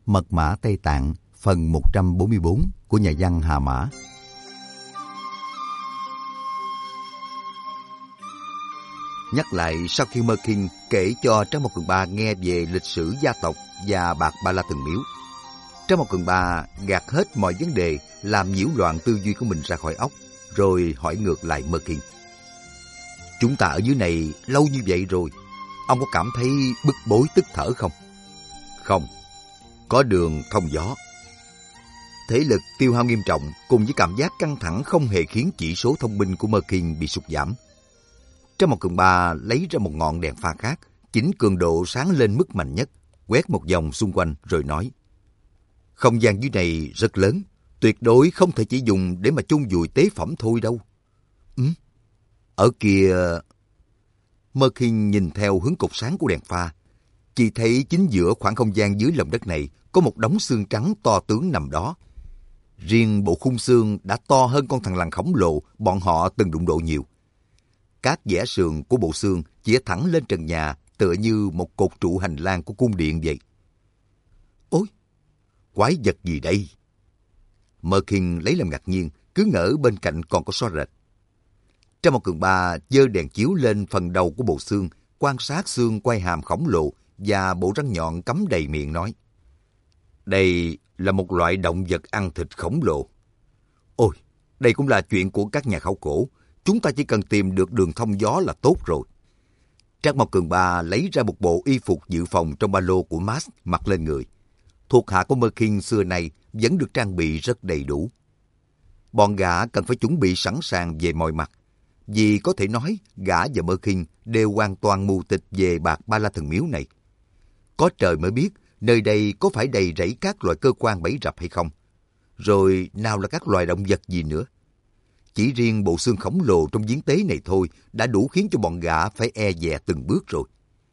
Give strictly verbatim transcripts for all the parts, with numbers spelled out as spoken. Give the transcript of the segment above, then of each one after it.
Mật mã Tây Tạng, phần một trăm bốn mươi tư của nhà văn Hà Mã. Nhắc lại sau khi Mơ Kinh kể cho Trang Mộc Cường Ba nghe về lịch sử gia tộc và bạc Ba La Thần Miếu, Trang Mộc Cường Ba gạt hết mọi vấn đề làm nhiễu loạn tư duy của mình ra khỏi óc, rồi hỏi ngược lại Mơ Kinh. Chúng ta ở dưới này lâu như vậy rồi, ông có cảm thấy bức bối tức thở không? Không, có đường thông gió. Thể lực tiêu hao nghiêm trọng cùng với cảm giác căng thẳng không hề khiến chỉ số thông minh của Mơ Kinh bị sụt giảm. Trang Mộc Cường Ba lấy ra một ngọn đèn pha khác, chỉnh cường độ sáng lên mức mạnh nhất, quét một vòng xung quanh rồi nói: không gian dưới này rất lớn, tuyệt đối không thể chỉ dùng để mà chôn vùi tế phẩm thôi đâu. Ừ? Ở kia... Mơ Kinh nhìn theo hướng cột sáng của đèn pha, chỉ thấy chính giữa khoảng không gian dưới lòng đất này có một đống xương trắng to tướng nằm đó. Riêng bộ khung xương đã to hơn con thằn lằn khổng lồ bọn họ từng đụng độ nhiều. Các vẽ sườn của bộ xương chĩa thẳng lên trần nhà tựa như một cột trụ hành lang của cung điện vậy. Ôi, quái vật gì đây? Mơ Kinh lấy làm ngạc nhiên, cứ ngỡ bên cạnh còn có xóa rệt. Trang Mộc Cường Ba giơ đèn chiếu lên phần đầu của bộ xương, quan sát xương quai hàm khổng lồ và bộ răng nhọn cắm đầy miệng nói: đây là một loại động vật ăn thịt khổng lồ. Ôi, đây cũng là chuyện của các nhà khảo cổ. Chúng ta chỉ cần tìm được đường thông gió là tốt rồi. Trang Mộc Cường Ba lấy ra một bộ y phục dự phòng trong ba lô của Max mặc lên người. Thuộc hạ của Mơ Kinh xưa nay vẫn được trang bị rất đầy đủ. Bọn gã cần phải chuẩn bị sẵn sàng về mọi mặt, vì có thể nói gã và Mơ Kinh đều hoàn toàn mù tịch về bạc Ba La Thần Miếu này. Có trời mới biết nơi đây có phải đầy rẫy các loại cơ quan bẫy rập hay không. Rồi nào là các loài động vật gì nữa. Chỉ riêng bộ xương khổng lồ trong giếng tế này thôi đã đủ khiến cho bọn gã phải e dè từng bước rồi.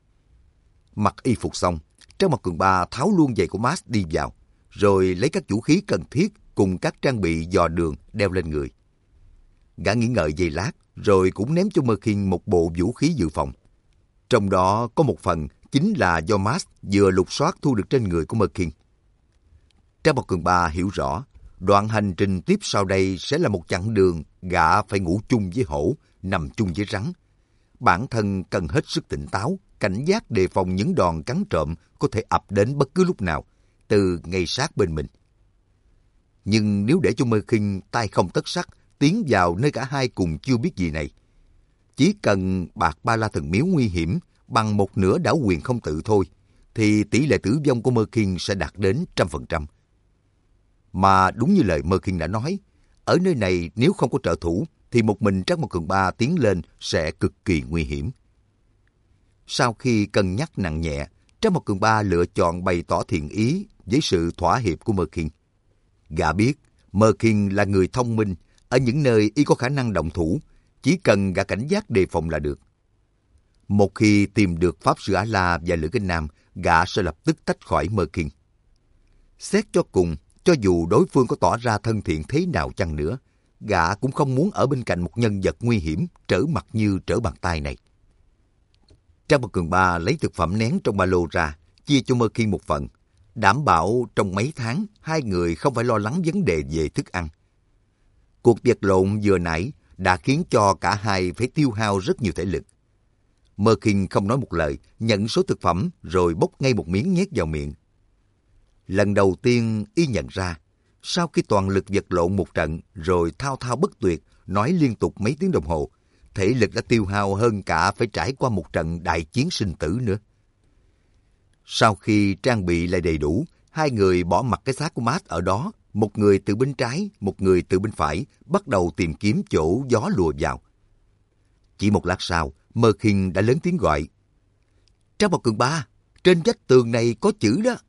Mặc y phục xong, Trang Mộc Cường Ba tháo luôn giày của Max đi vào, rồi lấy các vũ khí cần thiết cùng các trang bị dò đường đeo lên người. Gã nghĩ ngợi giây lát, rồi cũng ném cho Mơ Kinh một bộ vũ khí dự phòng. Trong đó có một phần chính là do Max vừa lục soát thu được trên người của Mơ Kinh. Trang Mộc Cường Ba hiểu rõ, đoạn hành trình tiếp sau đây sẽ là một chặng đường gã phải ngủ chung với hổ, nằm chung với rắn. Bản thân cần hết sức tỉnh táo, cảnh giác đề phòng những đòn cắn trộm có thể ập đến bất cứ lúc nào, từ ngay sát bên mình. Nhưng nếu để cho Mơ Kinh tay không tất sắt tiến vào nơi cả hai cùng chưa biết gì này, chỉ cần bạc Ba La Thần Miếu nguy hiểm bằng một nửa đảo quyền không tự thôi, thì tỷ lệ tử vong của Mơ Kinh sẽ đạt đến trăm phần trăm. Mà đúng như lời Mơ Kinh đã nói, ở nơi này nếu không có trợ thủ, thì một mình Trang Mộc Cường Ba tiến lên sẽ cực kỳ nguy hiểm. Sau khi cân nhắc nặng nhẹ, Trang Mộc Cường Ba lựa chọn bày tỏ thiện ý với sự thỏa hiệp của Mơ Kinh. Gã biết Mơ Kinh là người thông minh, ở những nơi y có khả năng động thủ, chỉ cần gã cảnh giác đề phòng là được. Một khi tìm được Pháp Sư A-La và Lữ Kinh Nam, gã sẽ lập tức tách khỏi Mơ Kinh. Xét cho cùng, cho dù đối phương có tỏ ra thân thiện thế nào chăng nữa, gã cũng không muốn ở bên cạnh một nhân vật nguy hiểm trở mặt như trở bàn tay này. Trang Mộc Cường Ba lấy thực phẩm nén trong ba lô ra, chia cho Mơ Kinh một phần, đảm bảo trong mấy tháng hai người không phải lo lắng vấn đề về thức ăn. Cuộc vật lộn vừa nãy đã khiến cho cả hai phải tiêu hao rất nhiều thể lực. Mơ Kinh không nói một lời, nhận số thực phẩm rồi bốc ngay một miếng nhét vào miệng. Lần đầu tiên y nhận ra, sau khi toàn lực vật lộn một trận rồi thao thao bất tuyệt, nói liên tục mấy tiếng đồng hồ, thể lực đã tiêu hao hơn cả phải trải qua một trận đại chiến sinh tử nữa. Sau khi trang bị lại đầy đủ, hai người bỏ mặc cái xác của Max ở đó, một người từ bên trái, một người từ bên phải, bắt đầu tìm kiếm chỗ gió lùa vào. Chỉ một lát sau, Mơ Kinh đã lớn tiếng gọi: Trang Mộc Cường Ba, trên vách tường này có chữ đó.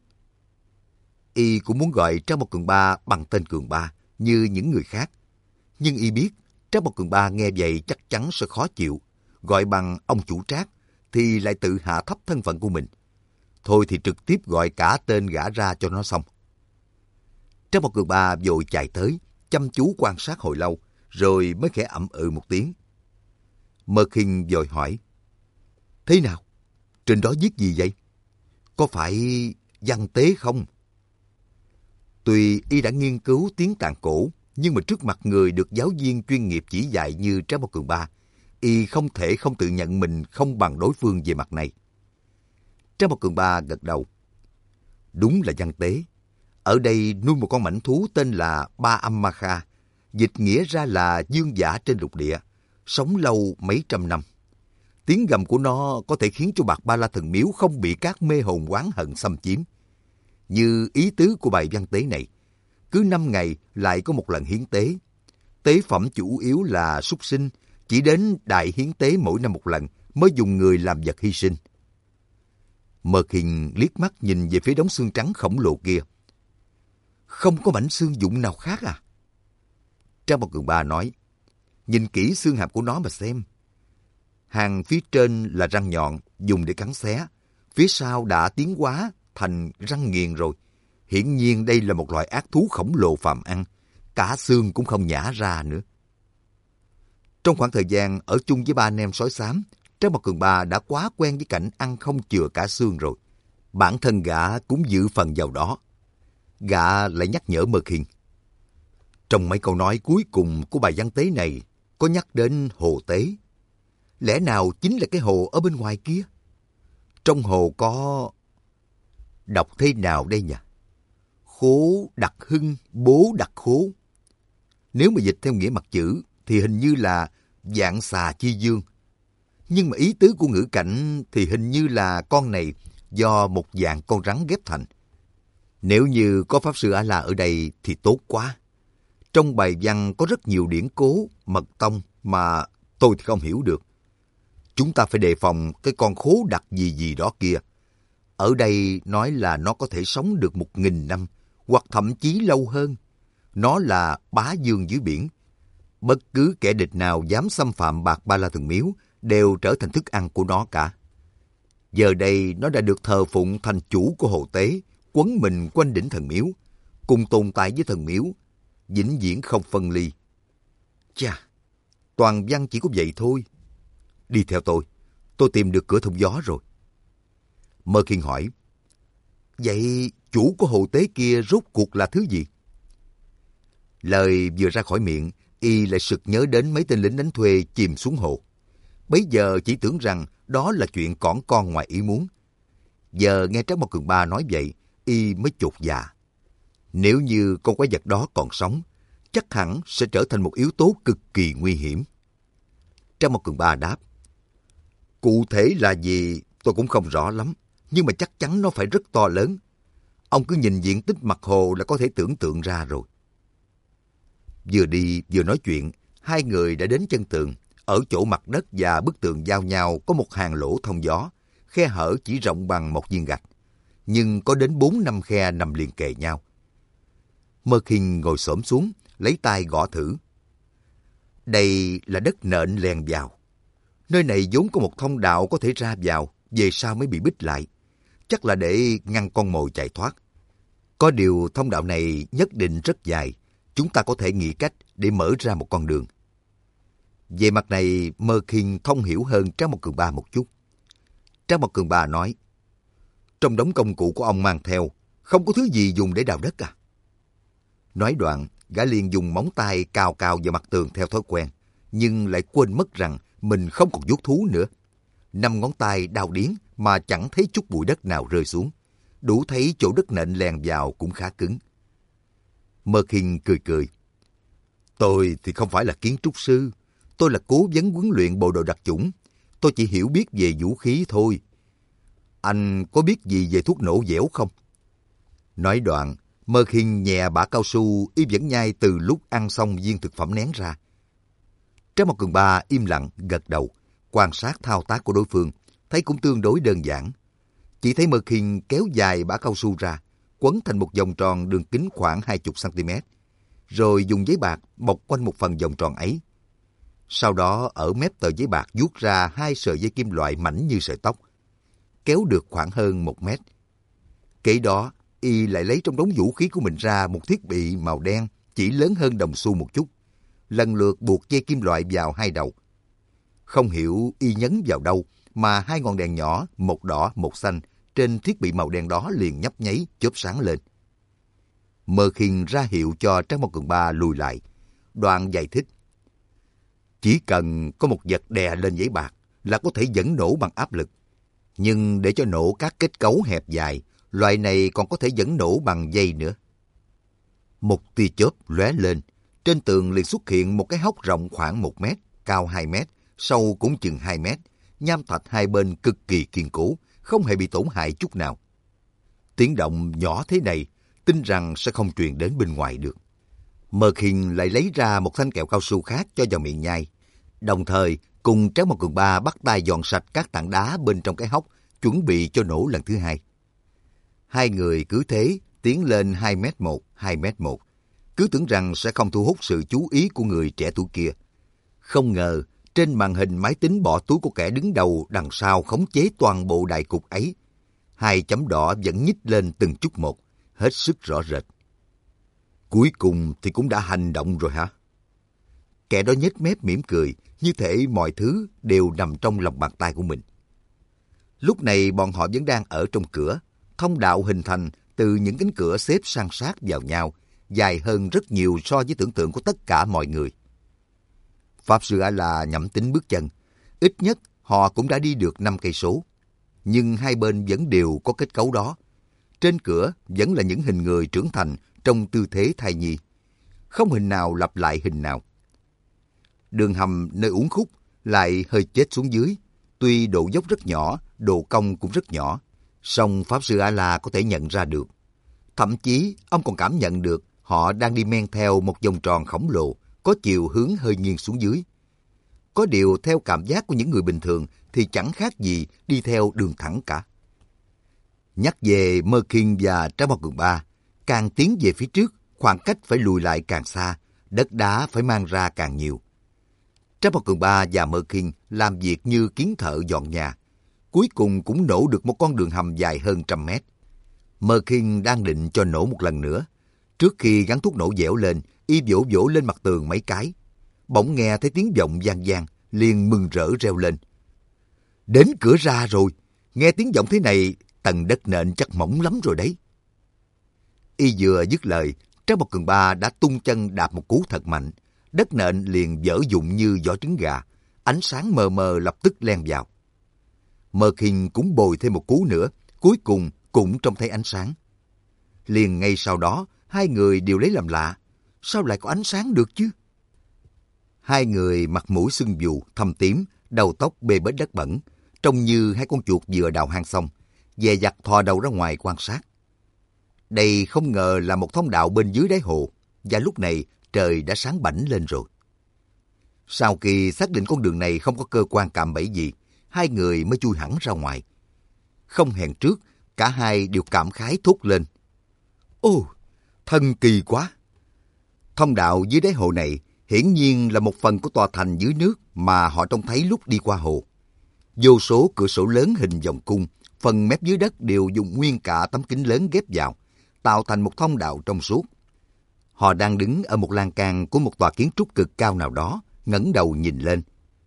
Y cũng muốn gọi Trang Mộc Cường Ba bằng tên Cường Ba như những người khác. Nhưng y biết Trang Mộc Cường Ba nghe vậy chắc chắn sẽ khó chịu. Gọi bằng ông chủ Trác thì lại tự hạ thấp thân phận của mình. Thôi thì trực tiếp gọi cả tên gã ra cho nó xong. Trang Mộc Cường Ba vội chạy tới, chăm chú quan sát hồi lâu, rồi mới khẽ ậm ừ một tiếng. Mơ Kinh vội hỏi: Thế nào? Trên đó viết gì vậy? Có phải văn tế không? Tuy y đã nghiên cứu tiếng Tạng cổ, nhưng mà trước mặt người được giáo viên chuyên nghiệp chỉ dạy như Trác Mao Cường Ba, y không thể không tự nhận mình không bằng đối phương về mặt này. Trác Mao Cường Ba gật đầu. Đúng là văn tế. Ở đây nuôi một con mãnh thú tên là Ba Âm Ma Kha, dịch nghĩa ra là dương giả trên lục địa, sống lâu mấy trăm năm. Tiếng gầm của nó có thể khiến cho Bạc Ba La Thần Miếu không bị các mê hồn oán hận xâm chiếm. Như ý tứ của bài văn tế này, cứ năm ngày lại có một lần hiến tế. Tế phẩm chủ yếu là súc sinh, chỉ đến đại hiến tế mỗi năm một lần mới dùng người làm vật hy sinh. Mơ Khinh liếc mắt nhìn về phía đống xương trắng khổng lồ kia. Không có mảnh xương dụng nào khác à? Trác Mao Cường Ba nói, nhìn kỹ xương hàm của nó mà xem. Hàng phía trên là răng nhọn, dùng để cắn xé. Phía sau đã tiến hóa thành răng nghiền rồi. Hiển nhiên đây là một loại ác thú khổng lồ phàm ăn. Cả xương cũng không nhả ra nữa. Trong khoảng thời gian ở chung với ba anh em sói xám, Trác Mao Cường Ba đã quá quen với cảnh ăn không chừa cả xương rồi. Bản thân gã cũng dự phần vào đó. Gã lại nhắc nhở Mơ Khinh. Trong mấy câu nói cuối cùng của bài văn tế này có nhắc đến hồ tế. Lẽ nào chính là cái hồ ở bên ngoài kia? Trong hồ có... Đọc thế nào đây nhỉ? Khố đặc hưng, bố đặc khố. Nếu mà dịch theo nghĩa mặt chữ thì hình như là vạn xà chi dương. Nhưng mà ý tứ của ngữ cảnh thì hình như là con này do một dạng con rắn ghép thành. Nếu như có Pháp Sư A-la ở đây thì tốt quá. Trong bài văn có rất nhiều điển cố, mật tông mà tôi thì không hiểu được. Chúng ta phải đề phòng cái con khố đặc gì gì đó kia. Ở đây nói là nó có thể sống được một nghìn năm, hoặc thậm chí lâu hơn. Nó là bá vương dưới biển. Bất cứ kẻ địch nào dám xâm phạm Bạc Ba La Thần Miếu đều trở thành thức ăn của nó cả. Giờ đây nó đã được thờ phụng thành chủ của hồ tế, quấn mình quanh đỉnh thần miếu, cùng tồn tại với thần miếu, vĩnh viễn không phân ly. Chà, toàn văn chỉ có vậy thôi. Đi theo tôi, tôi tìm được cửa thông gió rồi. Mơ Khinh hỏi, vậy chủ của hồ tế kia rốt cuộc là thứ gì? Lời vừa ra khỏi miệng, y lại sực nhớ đến mấy tên lính đánh thuê chìm xuống hồ. Bấy giờ chỉ tưởng rằng đó là chuyện cỏn con ngoài ý muốn. Giờ nghe Trác Mao Cường Ba nói vậy, y mới chột dạ. Nếu như con quái vật đó còn sống, chắc hẳn sẽ trở thành một yếu tố cực kỳ nguy hiểm. Trác Mao Cường Ba đáp, cụ thể là gì tôi cũng không rõ lắm, nhưng mà chắc chắn nó phải rất to lớn. Ông cứ nhìn diện tích mặt hồ là có thể tưởng tượng ra rồi. Vừa đi vừa nói chuyện, hai người đã đến chân tường. Ở chỗ mặt đất và bức tường giao nhau có một hàng lỗ thông gió, khe hở chỉ rộng bằng một viên gạch, nhưng có đến bốn năm khe nằm liền kề nhau. Mơ Khinh ngồi xổm xuống, lấy tay gõ thử. Đây là đất nện lèn vào. Nơi này vốn có một thông đạo có thể ra vào, về sau mới bị bích lại. Chắc là để ngăn con mồi chạy thoát. Có điều thông đạo này nhất định rất dài, chúng ta có thể nghĩ cách để mở ra một con đường. Về mặt này, Mơ Khinh thông hiểu hơn Trác Mao Cường Ba một chút. Trác Mao Cường Ba nói, trong đống công cụ của ông mang theo, không có thứ gì dùng để đào đất à? Nói đoạn, gã liền dùng móng tay cào cào vào mặt tường theo thói quen, nhưng lại quên mất rằng mình không còn vuốt thú nữa. Năm ngón tay đào điếng mà chẳng thấy chút bụi đất nào rơi xuống. Đủ thấy chỗ đất nện lèn vào cũng khá cứng. Mơ Khinh cười cười. Tôi thì không phải là kiến trúc sư. Tôi là cố vấn huấn luyện bộ đội đặc chủng. Tôi chỉ hiểu biết về vũ khí thôi. Anh có biết gì về thuốc nổ dẻo không? Nói đoạn, Mơ Khinh nhẹ bả cao su y vẫn nhai từ lúc ăn xong viên thực phẩm nén ra. Trác Mao Cường Ba im lặng gật đầu, quan sát thao tác của đối phương, thấy cũng tương đối đơn giản. Chỉ thấy Mơ Khinh kéo dài bả cao su ra, quấn thành một vòng tròn đường kính khoảng hai mươi xăng-ti-mét, rồi dùng giấy bạc bọc quanh một phần vòng tròn ấy. Sau đó ở mép tờ giấy bạc vuốt ra hai sợi dây kim loại mảnh như sợi tóc, kéo được khoảng hơn một mét. Kế đó, y lại lấy trong đống vũ khí của mình ra một thiết bị màu đen chỉ lớn hơn đồng xu một chút, lần lượt buộc dây kim loại vào hai đầu. Không hiểu y nhấn vào đâu mà hai ngọn đèn nhỏ, một đỏ một xanh, trên thiết bị màu đen đó liền nhấp nháy chớp sáng lên. Mơ Khiên ra hiệu cho Trác Mộc Cường Ba lùi lại. Đoạn giải thích. Chỉ cần có một vật đè lên giấy bạc là có thể dẫn nổ bằng áp lực. Nhưng để cho nổ các kết cấu hẹp dài, loại này còn có thể dẫn nổ bằng dây nữa. Một tia chớp lóe lên, trên tường liền xuất hiện một cái hốc rộng khoảng một mét, cao hai mét, sâu cũng chừng hai mét. Nham thạch hai bên cực kỳ kiên cố, không hề bị tổn hại chút nào. Tiếng động nhỏ thế này, tin rằng sẽ không truyền đến bên ngoài được. Mơ Khiên lại lấy ra một thanh kẹo cao su khác cho vào miệng nhai. Đồng thời, cùng Trác Mộc Cường Ba bắt tay dọn sạch các tảng đá bên trong cái hốc, chuẩn bị cho nổ lần thứ hai. Hai người cứ thế tiến lên hai mét một, hai mét một, cứ tưởng rằng sẽ không thu hút sự chú ý của người trẻ tuổi kia. Không ngờ, trên màn hình máy tính bỏ túi của kẻ đứng đầu đằng sau khống chế toàn bộ đại cục ấy, hai chấm đỏ vẫn nhích lên từng chút một, hết sức rõ rệt. Cuối cùng thì cũng đã hành động rồi hả? Kẻ đó nhếch mép mỉm cười, như thể mọi thứ đều nằm trong lòng bàn tay của mình. Lúc này bọn họ vẫn đang ở trong cửa, thông đạo hình thành từ những cánh cửa xếp san sát vào nhau, dài hơn rất nhiều so với tưởng tượng của tất cả mọi người. Pháp sư A-la nhẩm tính bước chân, ít nhất họ cũng đã đi được năm cây số, nhưng hai bên vẫn đều có kết cấu đó. Trên cửa vẫn là những hình người trưởng thành trong tư thế thai nhi, không hình nào lặp lại hình nào. Đường hầm nơi uốn khúc lại hơi chết xuống dưới, tuy độ dốc rất nhỏ, độ cong cũng rất nhỏ, song Pháp sư A-la có thể nhận ra được. Thậm chí ông còn cảm nhận được họ đang đi men theo một vòng tròn khổng lồ, có chiều hướng hơi nghiêng xuống dưới. Có điều theo cảm giác của những người bình thường thì chẳng khác gì đi theo đường thẳng cả. Nhắc về Mơ Khiên và Trác Mộc Cường Ba, càng tiến về phía trước, khoảng cách phải lùi lại càng xa, đất đá phải mang ra càng nhiều. Trác Mộc Cường Ba và Mơ Khiên làm việc như kiến thợ dọn nhà, cuối cùng cũng nổ được một con đường hầm dài hơn trăm mét. Mơ Khiên đang định cho nổ một lần nữa. Trước khi gắn thuốc nổ dẻo lên, y vỗ vỗ lên mặt tường mấy cái. Bỗng nghe thấy tiếng vọng vang vang, liền mừng rỡ reo lên. Đến cửa ra rồi, nghe tiếng vọng thế này, tầng đất nện chắc mỏng lắm rồi đấy. Y vừa dứt lời, Trác Mộc Cường Ba đã tung chân đạp một cú thật mạnh. Đất nện liền vỡ vụn như vỏ trứng gà, ánh sáng mờ mờ lập tức len vào. Mơ Khiên cũng bồi thêm một cú nữa, cuối cùng cũng trông thấy ánh sáng. Liền ngay sau đó, hai người đều lấy làm lạ. Sao lại có ánh sáng được chứ? Hai người mặt mũi sưng vù, thâm tím, đầu tóc bê bết đất bẩn, trông như hai con chuột vừa đào hang xong, dè dặt thò đầu ra ngoài quan sát. Đây không ngờ là một thông đạo bên dưới đáy hồ, và lúc này trời đã sáng bảnh lên rồi. Sau khi xác định con đường này không có cơ quan cạm bẫy gì, hai người mới chui hẳn ra ngoài. Không hẹn trước, cả hai đều cảm khái thốt lên. Ồ, thần kỳ quá! Thông đạo dưới đáy hồ này hiển nhiên là một phần của tòa thành dưới nước mà họ trông thấy lúc đi qua hồ. Vô số cửa sổ lớn hình vòng cung, phần mép dưới đất đều dùng nguyên cả tấm kính lớn ghép vào, tạo thành một thông đạo trong suốt. Họ đang đứng ở một lan can của một tòa kiến trúc cực cao nào đó, ngẩng đầu nhìn lên.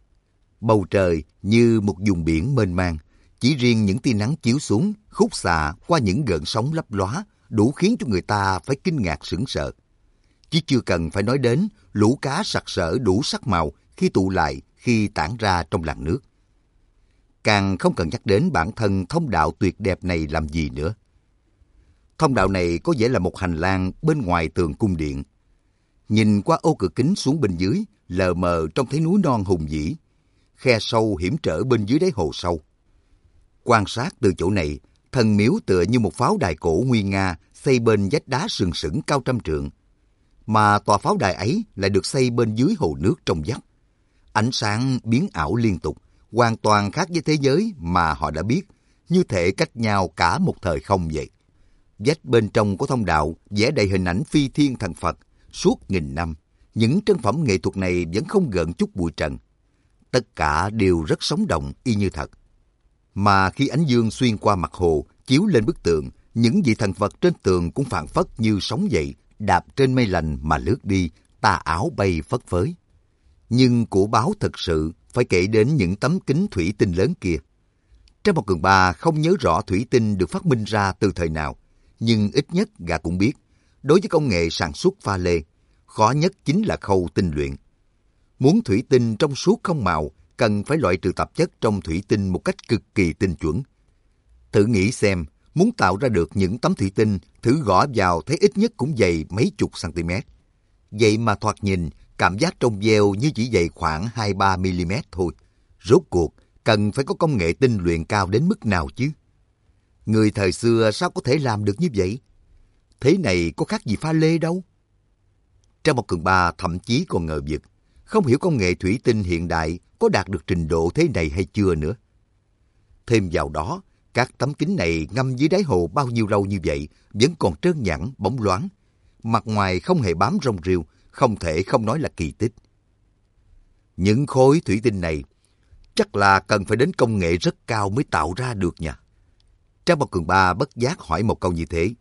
Bầu trời như một vùng biển mênh mang, chỉ riêng những tia nắng chiếu xuống, khúc xạ qua những gợn sóng lấp lóa, đủ khiến cho người ta phải kinh ngạc sửng sợ. Chứ chưa cần phải nói đến lũ cá sặc sỡ đủ sắc màu khi tụ lại, khi tản ra trong làn nước. Càng không cần nhắc đến bản thân thông đạo tuyệt đẹp này làm gì nữa. Thông đạo này có vẻ là một hành lang bên ngoài tường cung điện. Nhìn qua ô cửa kính xuống bên dưới, lờ mờ trông thấy núi non hùng vĩ, khe sâu hiểm trở bên dưới đáy hồ sâu. Quan sát từ chỗ này, thần miếu tựa như một pháo đài cổ nguy nga xây bên vách đá sừng sững cao trăm trượng. Mà tòa pháo đài ấy lại được xây bên dưới hồ nước trong vắt. Ánh sáng biến ảo liên tục, hoàn toàn khác với thế giới mà họ đã biết, như thể cách nhau cả một thời không vậy. Vách bên trong của thông đạo vẽ đầy hình ảnh phi thiên thần Phật. Suốt nghìn năm, những trân phẩm nghệ thuật này vẫn không gợn chút bụi trần. Tất cả đều rất sống động y như thật. Mà khi ánh dương xuyên qua mặt hồ, chiếu lên bức tượng, những vị thần Phật trên tường cũng phảng phất như sống dậy, đạp trên mây lành mà lướt đi, tà áo bay phất phới. Nhưng của báo thật sự phải kể đến những tấm kính thủy tinh lớn kia. Trác Mộc Cường Ba không nhớ rõ thủy tinh được phát minh ra từ thời nào, nhưng ít nhất gã cũng biết, đối với công nghệ sản xuất pha lê, khó nhất chính là khâu tinh luyện. Muốn thủy tinh trong suốt không màu, cần phải loại trừ tạp chất trong thủy tinh một cách cực kỳ tinh chuẩn. Thử nghĩ xem, muốn tạo ra được những tấm thủy tinh, thử gõ vào thấy ít nhất cũng dày mấy chục cm. Vậy mà thoạt nhìn, cảm giác trong veo như chỉ dày khoảng hai đến ba mi-li-mét thôi. Rốt cuộc, cần phải có công nghệ tinh luyện cao đến mức nào chứ? Người thời xưa sao có thể làm được như vậy? Thế này có khác gì pha lê đâu. Trang một Cường Ba thậm chí còn ngờ vực, không hiểu công nghệ thủy tinh hiện đại có đạt được trình độ thế này hay chưa nữa. Thêm vào đó, các tấm kính này ngâm dưới đáy hồ bao nhiêu lâu như vậy vẫn còn trơn nhẵn, bóng loáng. Mặt ngoài không hề bám rong rêu, không thể không nói là kỳ tích. Những khối thủy tinh này chắc là cần phải đến công nghệ rất cao mới tạo ra được nha. Trang Bảo Cường Ba bất giác hỏi một câu như thế.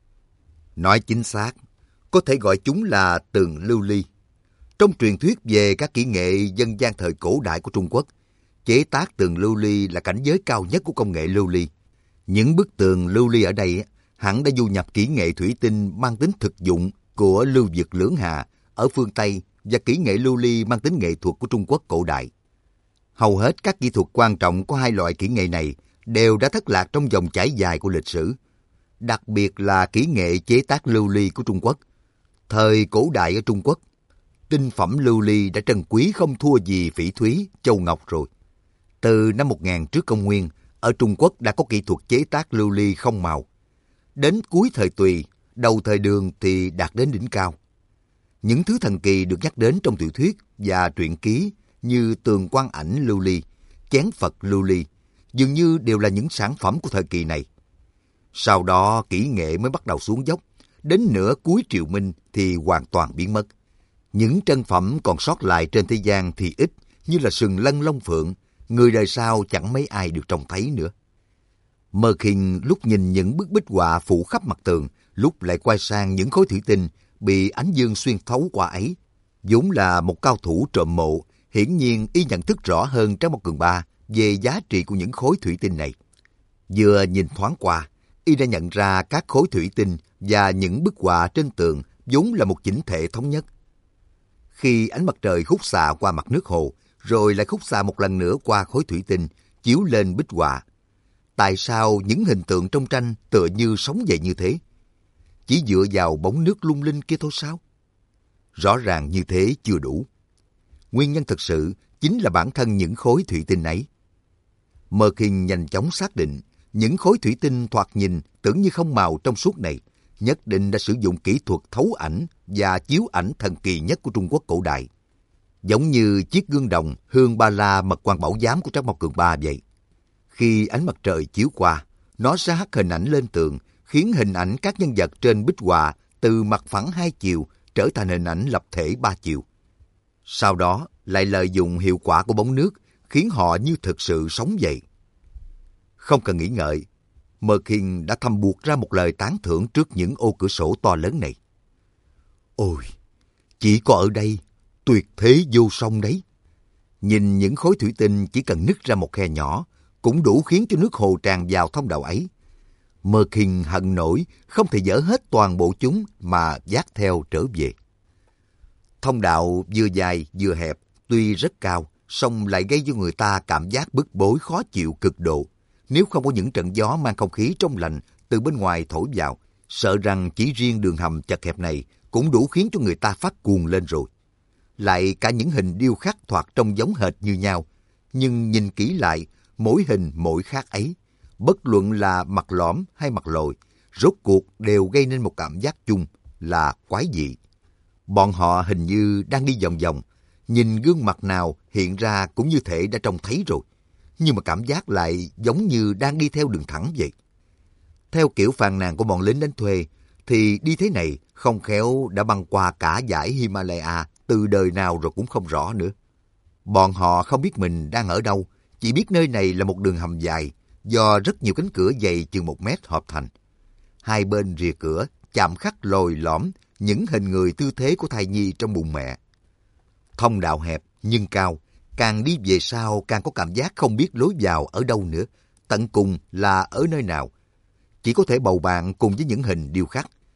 Nói chính xác, có thể gọi chúng là tường lưu ly. Trong truyền thuyết về các kỹ nghệ dân gian thời cổ đại của Trung Quốc, chế tác tường lưu ly là cảnh giới cao nhất của công nghệ lưu ly. Những bức tường lưu ly ở đây hẳn đã du nhập kỹ nghệ thủy tinh mang tính thực dụng của lưu vực Lưỡng Hà ở phương Tây và kỹ nghệ lưu ly mang tính nghệ thuật của Trung Quốc cổ đại. Hầu hết các kỹ thuật quan trọng của hai loại kỹ nghệ này đều đã thất lạc trong dòng chảy dài của lịch sử. Đặc biệt là kỹ nghệ chế tác lưu ly của Trung Quốc. Thời cổ đại ở Trung Quốc, tinh phẩm lưu ly đã trân quý không thua gì phỉ thúy, châu ngọc rồi. Từ năm một nghìn trước công nguyên, ở Trung Quốc đã có kỹ thuật chế tác lưu ly không màu. Đến cuối thời Tùy, đầu thời Đường thì đạt đến đỉnh cao. Những thứ thần kỳ được nhắc đến trong tiểu thuyết và truyện ký như tường quan ảnh lưu ly, chén Phật lưu ly, dường như đều là những sản phẩm của thời kỳ này. Sau đó kỹ nghệ mới bắt đầu xuống dốc, đến nửa cuối Triều Minh thì hoàn toàn biến mất. Những trân phẩm còn sót lại trên thế gian thì ít, như là sừng lân long phượng, người đời sau chẳng mấy ai được trông thấy nữa. Mơ Khinh lúc nhìn những bức bích họa phủ khắp mặt tường, lúc lại quay sang những khối thủy tinh bị ánh dương xuyên thấu qua ấy. vốn là một cao thủ trộm mộ, hiển nhiên y nhận thức rõ hơn Trang Một Cường Ba về giá trị của những khối thủy tinh này. Vừa nhìn thoáng qua, y đã nhận ra các khối thủy tinh và những bức họa trên tường vốn là một chỉnh thể thống nhất. Khi ánh mặt trời khúc xạ qua mặt nước hồ, rồi lại khúc xạ một lần nữa qua khối thủy tinh, chiếu lên bích họa, tại sao những hình tượng trong tranh tựa như sống dậy như thế? Chỉ dựa vào bóng nước lung linh kia thôi sao? Rõ ràng như thế chưa đủ. Nguyên nhân thực sự chính là bản thân những khối thủy tinh ấy. Mơ Kinh nhanh chóng xác định những khối thủy tinh thoạt nhìn tưởng như không màu trong suốt này nhất định đã sử dụng kỹ thuật thấu ảnh và chiếu ảnh thần kỳ nhất của Trung Quốc cổ đại. Giống như chiếc gương đồng hương ba la mật quan bảo giám của Trác Mộc Cường Ba vậy. Khi ánh mặt trời chiếu qua, nó sẽ hắt hình ảnh lên tường, khiến hình ảnh các nhân vật trên bích họa từ mặt phẳng hai chiều trở thành hình ảnh lập thể ba chiều. Sau đó lại lợi dụng hiệu quả của bóng nước, khiến họ như thực sự sống vậy. Không cần nghĩ ngợi, Mơ Kinh đã thầm buộc ra một lời tán thưởng trước những ô cửa sổ to lớn này. Ôi, chỉ có ở đây, tuyệt thế vô song đấy. Nhìn những khối thủy tinh chỉ cần nứt ra một khe nhỏ, cũng đủ khiến cho nước hồ tràn vào thông đạo ấy. Mơ Kinh hận nổi, không thể dỡ hết toàn bộ chúng mà vác theo trở về. Thông đạo vừa dài vừa hẹp, tuy rất cao, song lại gây cho người ta cảm giác bức bối khó chịu cực độ. Nếu không có những trận gió mang không khí trong lành từ bên ngoài thổi vào, sợ rằng chỉ riêng đường hầm chật hẹp này cũng đủ khiến cho người ta phát cuồng lên rồi. Lại cả những hình điêu khắc thoạt trông giống hệt như nhau, nhưng nhìn kỹ lại, mỗi hình mỗi khác ấy, bất luận là mặt lõm hay mặt lồi, rốt cuộc đều gây nên một cảm giác chung là quái dị. Bọn họ hình như đang đi vòng vòng, nhìn gương mặt nào hiện ra cũng như thể đã trông thấy rồi, nhưng mà cảm giác lại giống như đang đi theo đường thẳng vậy. Theo kiểu phàn nàn của bọn lính đánh thuê, thì đi thế này không khéo đã băng qua cả dãy Himalaya từ đời nào rồi cũng không rõ nữa. Bọn họ không biết mình đang ở đâu, chỉ biết nơi này là một đường hầm dài, do rất nhiều cánh cửa dày chừng một mét hợp thành. Hai bên rìa cửa chạm khắc lồi lõm những hình người tư thế của thai nhi trong bụng mẹ. Thông đạo hẹp nhưng cao, càng đi về sau càng có cảm giác không biết lối vào ở đâu nữa, tận cùng là ở nơi nào. Chỉ có thể bầu bạn cùng với những hình điêu khắc.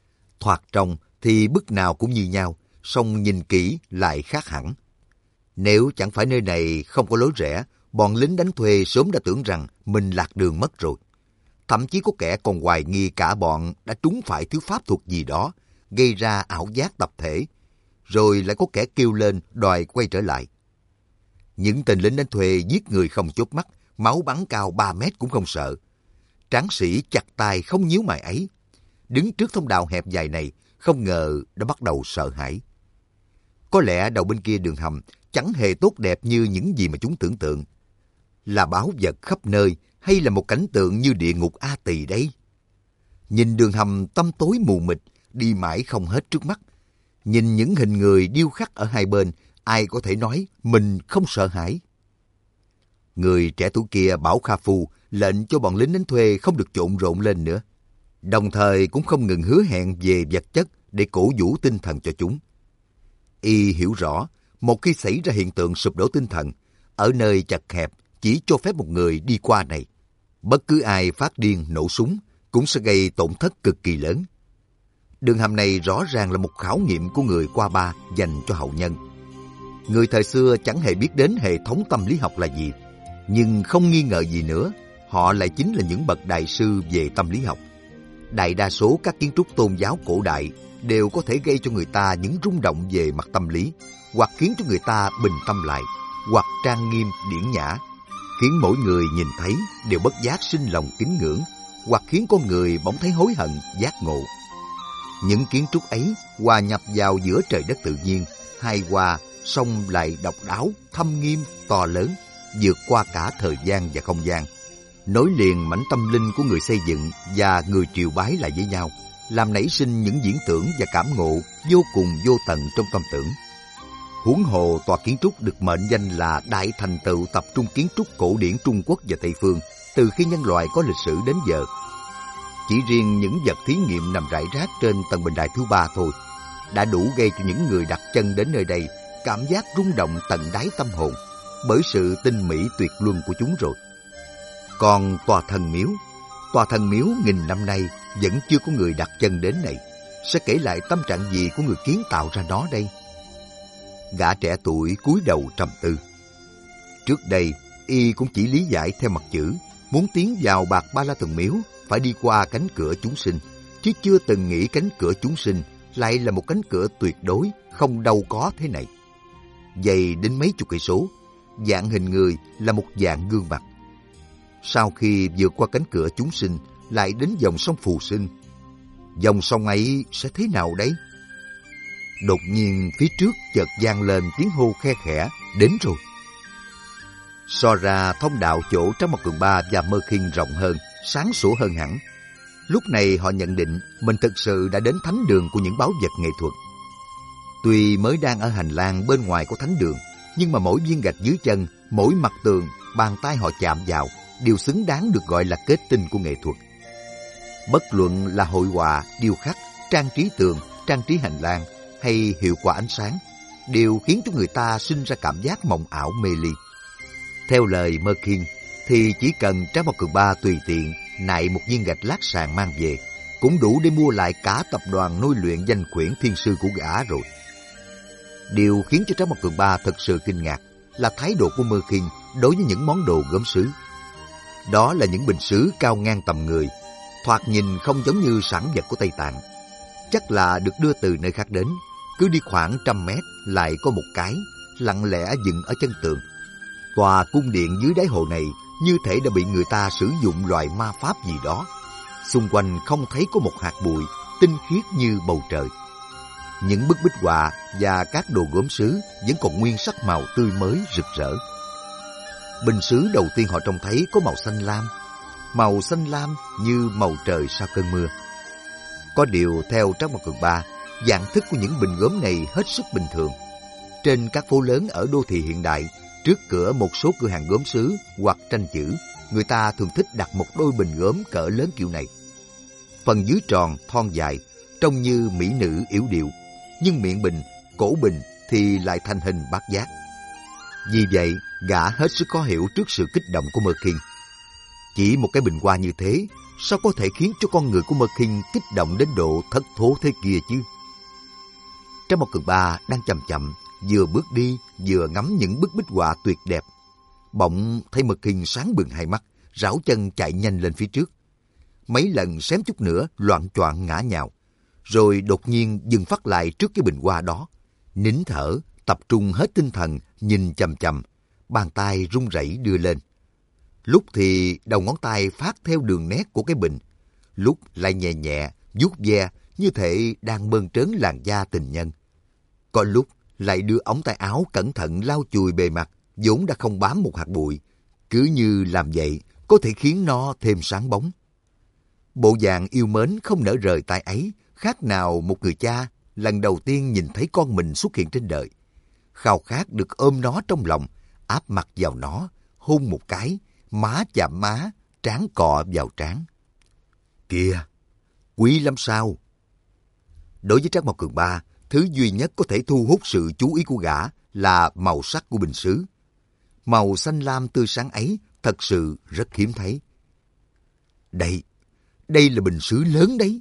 Thoạt trông thì bức nào cũng như nhau, song nhìn kỹ lại khác hẳn. Nếu chẳng phải nơi này không có lối rẽ, bọn lính đánh thuê sớm đã tưởng rằng mình lạc đường mất rồi. Thậm chí có kẻ còn hoài nghi cả bọn đã trúng phải thứ pháp thuật gì đó, gây ra ảo giác tập thể. Rồi lại có kẻ kêu lên đòi quay trở lại. Những tên lính đánh thuê giết người không chớp mắt, máu bắn cao ba mét cũng không sợ. Tráng sĩ chặt tay không nhíu mày ấy, đứng trước thông đạo hẹp dài này, không ngờ đã bắt đầu sợ hãi. Có lẽ đầu bên kia đường hầm chẳng hề tốt đẹp như những gì mà chúng tưởng tượng. Là báu vật khắp nơi hay là một cảnh tượng như địa ngục A Tỳ đấy? Nhìn đường hầm tăm tối mù mịt, đi mãi không hết trước mắt. Nhìn những hình người điêu khắc ở hai bên, ai có thể nói mình không sợ hãi? Người trẻ tuổi kia bảo Kha Phu lệnh cho bọn lính đánh thuê không được trộn rộn lên nữa. Đồng thời cũng không ngừng hứa hẹn về vật chất để cổ vũ tinh thần cho chúng. Y hiểu rõ, một khi xảy ra hiện tượng sụp đổ tinh thần, ở nơi chật hẹp chỉ cho phép một người đi qua này. Bất cứ ai phát điên nổ súng cũng sẽ gây tổn thất cực kỳ lớn. Đường hầm này rõ ràng là một khảo nghiệm của người qua ba dành cho hậu nhân. Người thời xưa chẳng hề biết đến hệ thống tâm lý học là gì, nhưng không nghi ngờ gì nữa, họ lại chính là những bậc đại sư về tâm lý học. Đại đa số các kiến trúc tôn giáo cổ đại đều có thể gây cho người ta những rung động về mặt tâm lý, hoặc khiến cho người ta bình tâm lại, hoặc trang nghiêm điển nhã, khiến mỗi người nhìn thấy đều bất giác sinh lòng kính ngưỡng, hoặc khiến con người bỗng thấy hối hận, giác ngộ. Những kiến trúc ấy hòa nhập vào giữa trời đất tự nhiên, hài hòa, song lại độc đáo, thâm nghiêm, to lớn, vượt qua cả thời gian và không gian, nối liền mảnh tâm linh của người xây dựng và người triều bái lại với nhau, làm nảy sinh những viễn tưởng và cảm ngộ vô cùng vô tận trong tâm tưởng. Huống hồ tòa kiến trúc được mệnh danh là đại thành tựu tập trung kiến trúc cổ điển Trung Quốc và Tây Phương từ khi nhân loại có lịch sử đến giờ. Chỉ riêng những vật thí nghiệm nằm rải rác trên tầng bình đài thứ ba thôi đã đủ gây cho những người đặt chân đến nơi đây cảm giác rung động tận đáy tâm hồn bởi sự tinh mỹ tuyệt luân của chúng rồi. Còn tòa thần miếu, tòa thần miếu nghìn năm nay vẫn chưa có người đặt chân đến này, sẽ kể lại tâm trạng gì của người kiến tạo ra nó đây? Gã trẻ tuổi cúi đầu trầm tư. Trước đây, y cũng chỉ lý giải theo mặt chữ, muốn tiến vào Bạc Ba La Thần Miếu phải đi qua cánh cửa chúng sinh, chứ chưa từng nghĩ cánh cửa chúng sinh lại là một cánh cửa tuyệt đối không đâu có thế này. Dày đến mấy chục cây số, dạng hình người là một dạng gương mặt. Sau khi vượt qua cánh cửa chúng sinh, lại đến dòng sông Phù Sinh. Dòng sông ấy sẽ thế nào đấy? Đột nhiên phía trước chợt vang lên tiếng hô khe khẽ, đến rồi. So ra thông đạo chỗ Trác Mộc Cường Ba và Mơ Khiên rộng hơn, sáng sủa hơn hẳn. Lúc này họ nhận định mình thực sự đã đến thánh đường của những báu vật nghệ thuật. Tuy mới đang ở hành lang bên ngoài của thánh đường, nhưng mà mỗi viên gạch dưới chân, mỗi mặt tường, bàn tay họ chạm vào đều xứng đáng được gọi là kết tinh của nghệ thuật. Bất luận là hội họa, điêu khắc, trang trí tường, trang trí hành lang hay hiệu quả ánh sáng, đều khiến cho người ta sinh ra cảm giác mộng ảo mê ly. Theo lời Mơ Khiên, thì chỉ cần Trác Mộc Cường Ba tùy tiện nại một viên gạch lát sàn mang về, cũng đủ để mua lại cả tập đoàn nuôi luyện danh quyển thiên sư của gã rồi. Điều khiến cho Trác Mộc Cường Ba thật sự kinh ngạc là thái độ của Mơ Khiên đối với những món đồ gốm sứ. Đó là những bình sứ cao ngang tầm người, thoạt nhìn không giống như sản vật của Tây Tạng. Chắc là được đưa từ nơi khác đến, cứ đi khoảng trăm mét lại có một cái, lặng lẽ dựng ở chân tường. Tòa cung điện dưới đáy hồ này như thể đã bị người ta sử dụng loại ma pháp gì đó. Xung quanh không thấy có một hạt bụi, tinh khiết như bầu trời. Những bức bích họa và các đồ gốm sứ vẫn còn nguyên sắc màu tươi mới rực rỡ. Bình sứ đầu tiên họ trông thấy có màu xanh lam, màu xanh lam như màu trời sau cơn mưa. Có điều theo Trác Mộc Cường Ba, dạng thức của những bình gốm này hết sức bình thường. Trên các phố lớn ở đô thị hiện đại, trước cửa một số cửa hàng gốm sứ hoặc tranh chữ, người ta thường thích đặt một đôi bình gốm cỡ lớn kiểu này. Phần dưới tròn, thon dài, trông như mỹ nữ yểu điệu, nhưng miệng bình, cổ bình thì lại thành hình bát giác. Vì vậy, gã hết sức khó hiểu trước sự kích động của Mơ Khiên. Chỉ một cái bình hoa như thế, sao có thể khiến cho con người của Mơ Kinh kích động đến độ thất thố thế kia chứ? Trang một Cường Ba đang chậm chậm, vừa bước đi, vừa ngắm những bức bích họa tuyệt đẹp. Bỗng thấy Mơ Kinh sáng bừng hai mắt, rảo chân chạy nhanh lên phía trước. Mấy lần xém chút nữa loạng choạng ngã nhào, rồi đột nhiên dừng phát lại trước cái bình hoa đó. Nín thở, tập trung hết tinh thần, nhìn chằm chằm, bàn tay run rẩy đưa lên. Lúc thì đầu ngón tay phát theo đường nét của cái bình, lúc lại nhẹ nhẹ, vuốt ve như thể đang mơn trớn làn da tình nhân. Có lúc lại đưa ống tay áo cẩn thận lau chùi bề mặt, vốn đã không bám một hạt bụi. Cứ như làm vậy, có thể khiến nó thêm sáng bóng. Bộ dạng yêu mến không nỡ rời tay ấy, khác nào một người cha lần đầu tiên nhìn thấy con mình xuất hiện trên đời. Khao khát được ôm nó trong lòng, áp mặt vào nó, hôn một cái, má chạm má, trán cọ vào trán. Kìa, quý lắm sao? Đối với Trác Mộc Cường Ba, thứ duy nhất có thể thu hút sự chú ý của gã là màu sắc của bình sứ. Màu xanh lam tươi sáng ấy thật sự rất hiếm thấy. Đây, đây là bình sứ lớn đấy.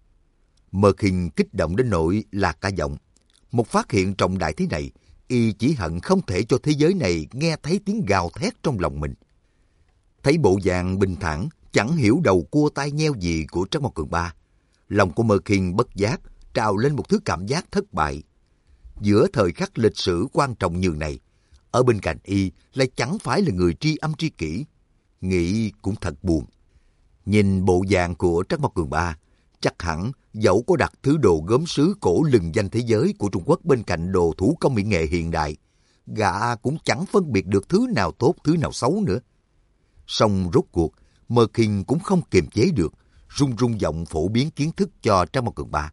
Mơ Kinh kích động đến nỗi lạc cả giọng. Một phát hiện trọng đại thế này, y chỉ hận không thể cho thế giới này nghe thấy tiếng gào thét trong lòng mình. Thấy bộ dạng bình thản, chẳng hiểu đầu cua tai nheo gì của Trác Mộc Cường Ba, lòng của Mơ Kinh bất giác trào lên một thứ cảm giác thất bại. Giữa thời khắc lịch sử quan trọng như này, ở bên cạnh y lại chẳng phải là người tri âm tri kỷ. Nghĩ cũng thật buồn. Nhìn bộ dạng của Trác Mộc Cường Ba, chắc hẳn dẫu có đặt thứ đồ gốm sứ cổ lừng danh thế giới của Trung Quốc bên cạnh đồ thủ công mỹ nghệ hiện đại, gã cũng chẳng phân biệt được thứ nào tốt thứ nào xấu nữa. Song rốt cuộc, Mơ Kinh cũng không kiềm chế được, run run giọng phổ biến kiến thức cho Trác Mộc Cường Ba.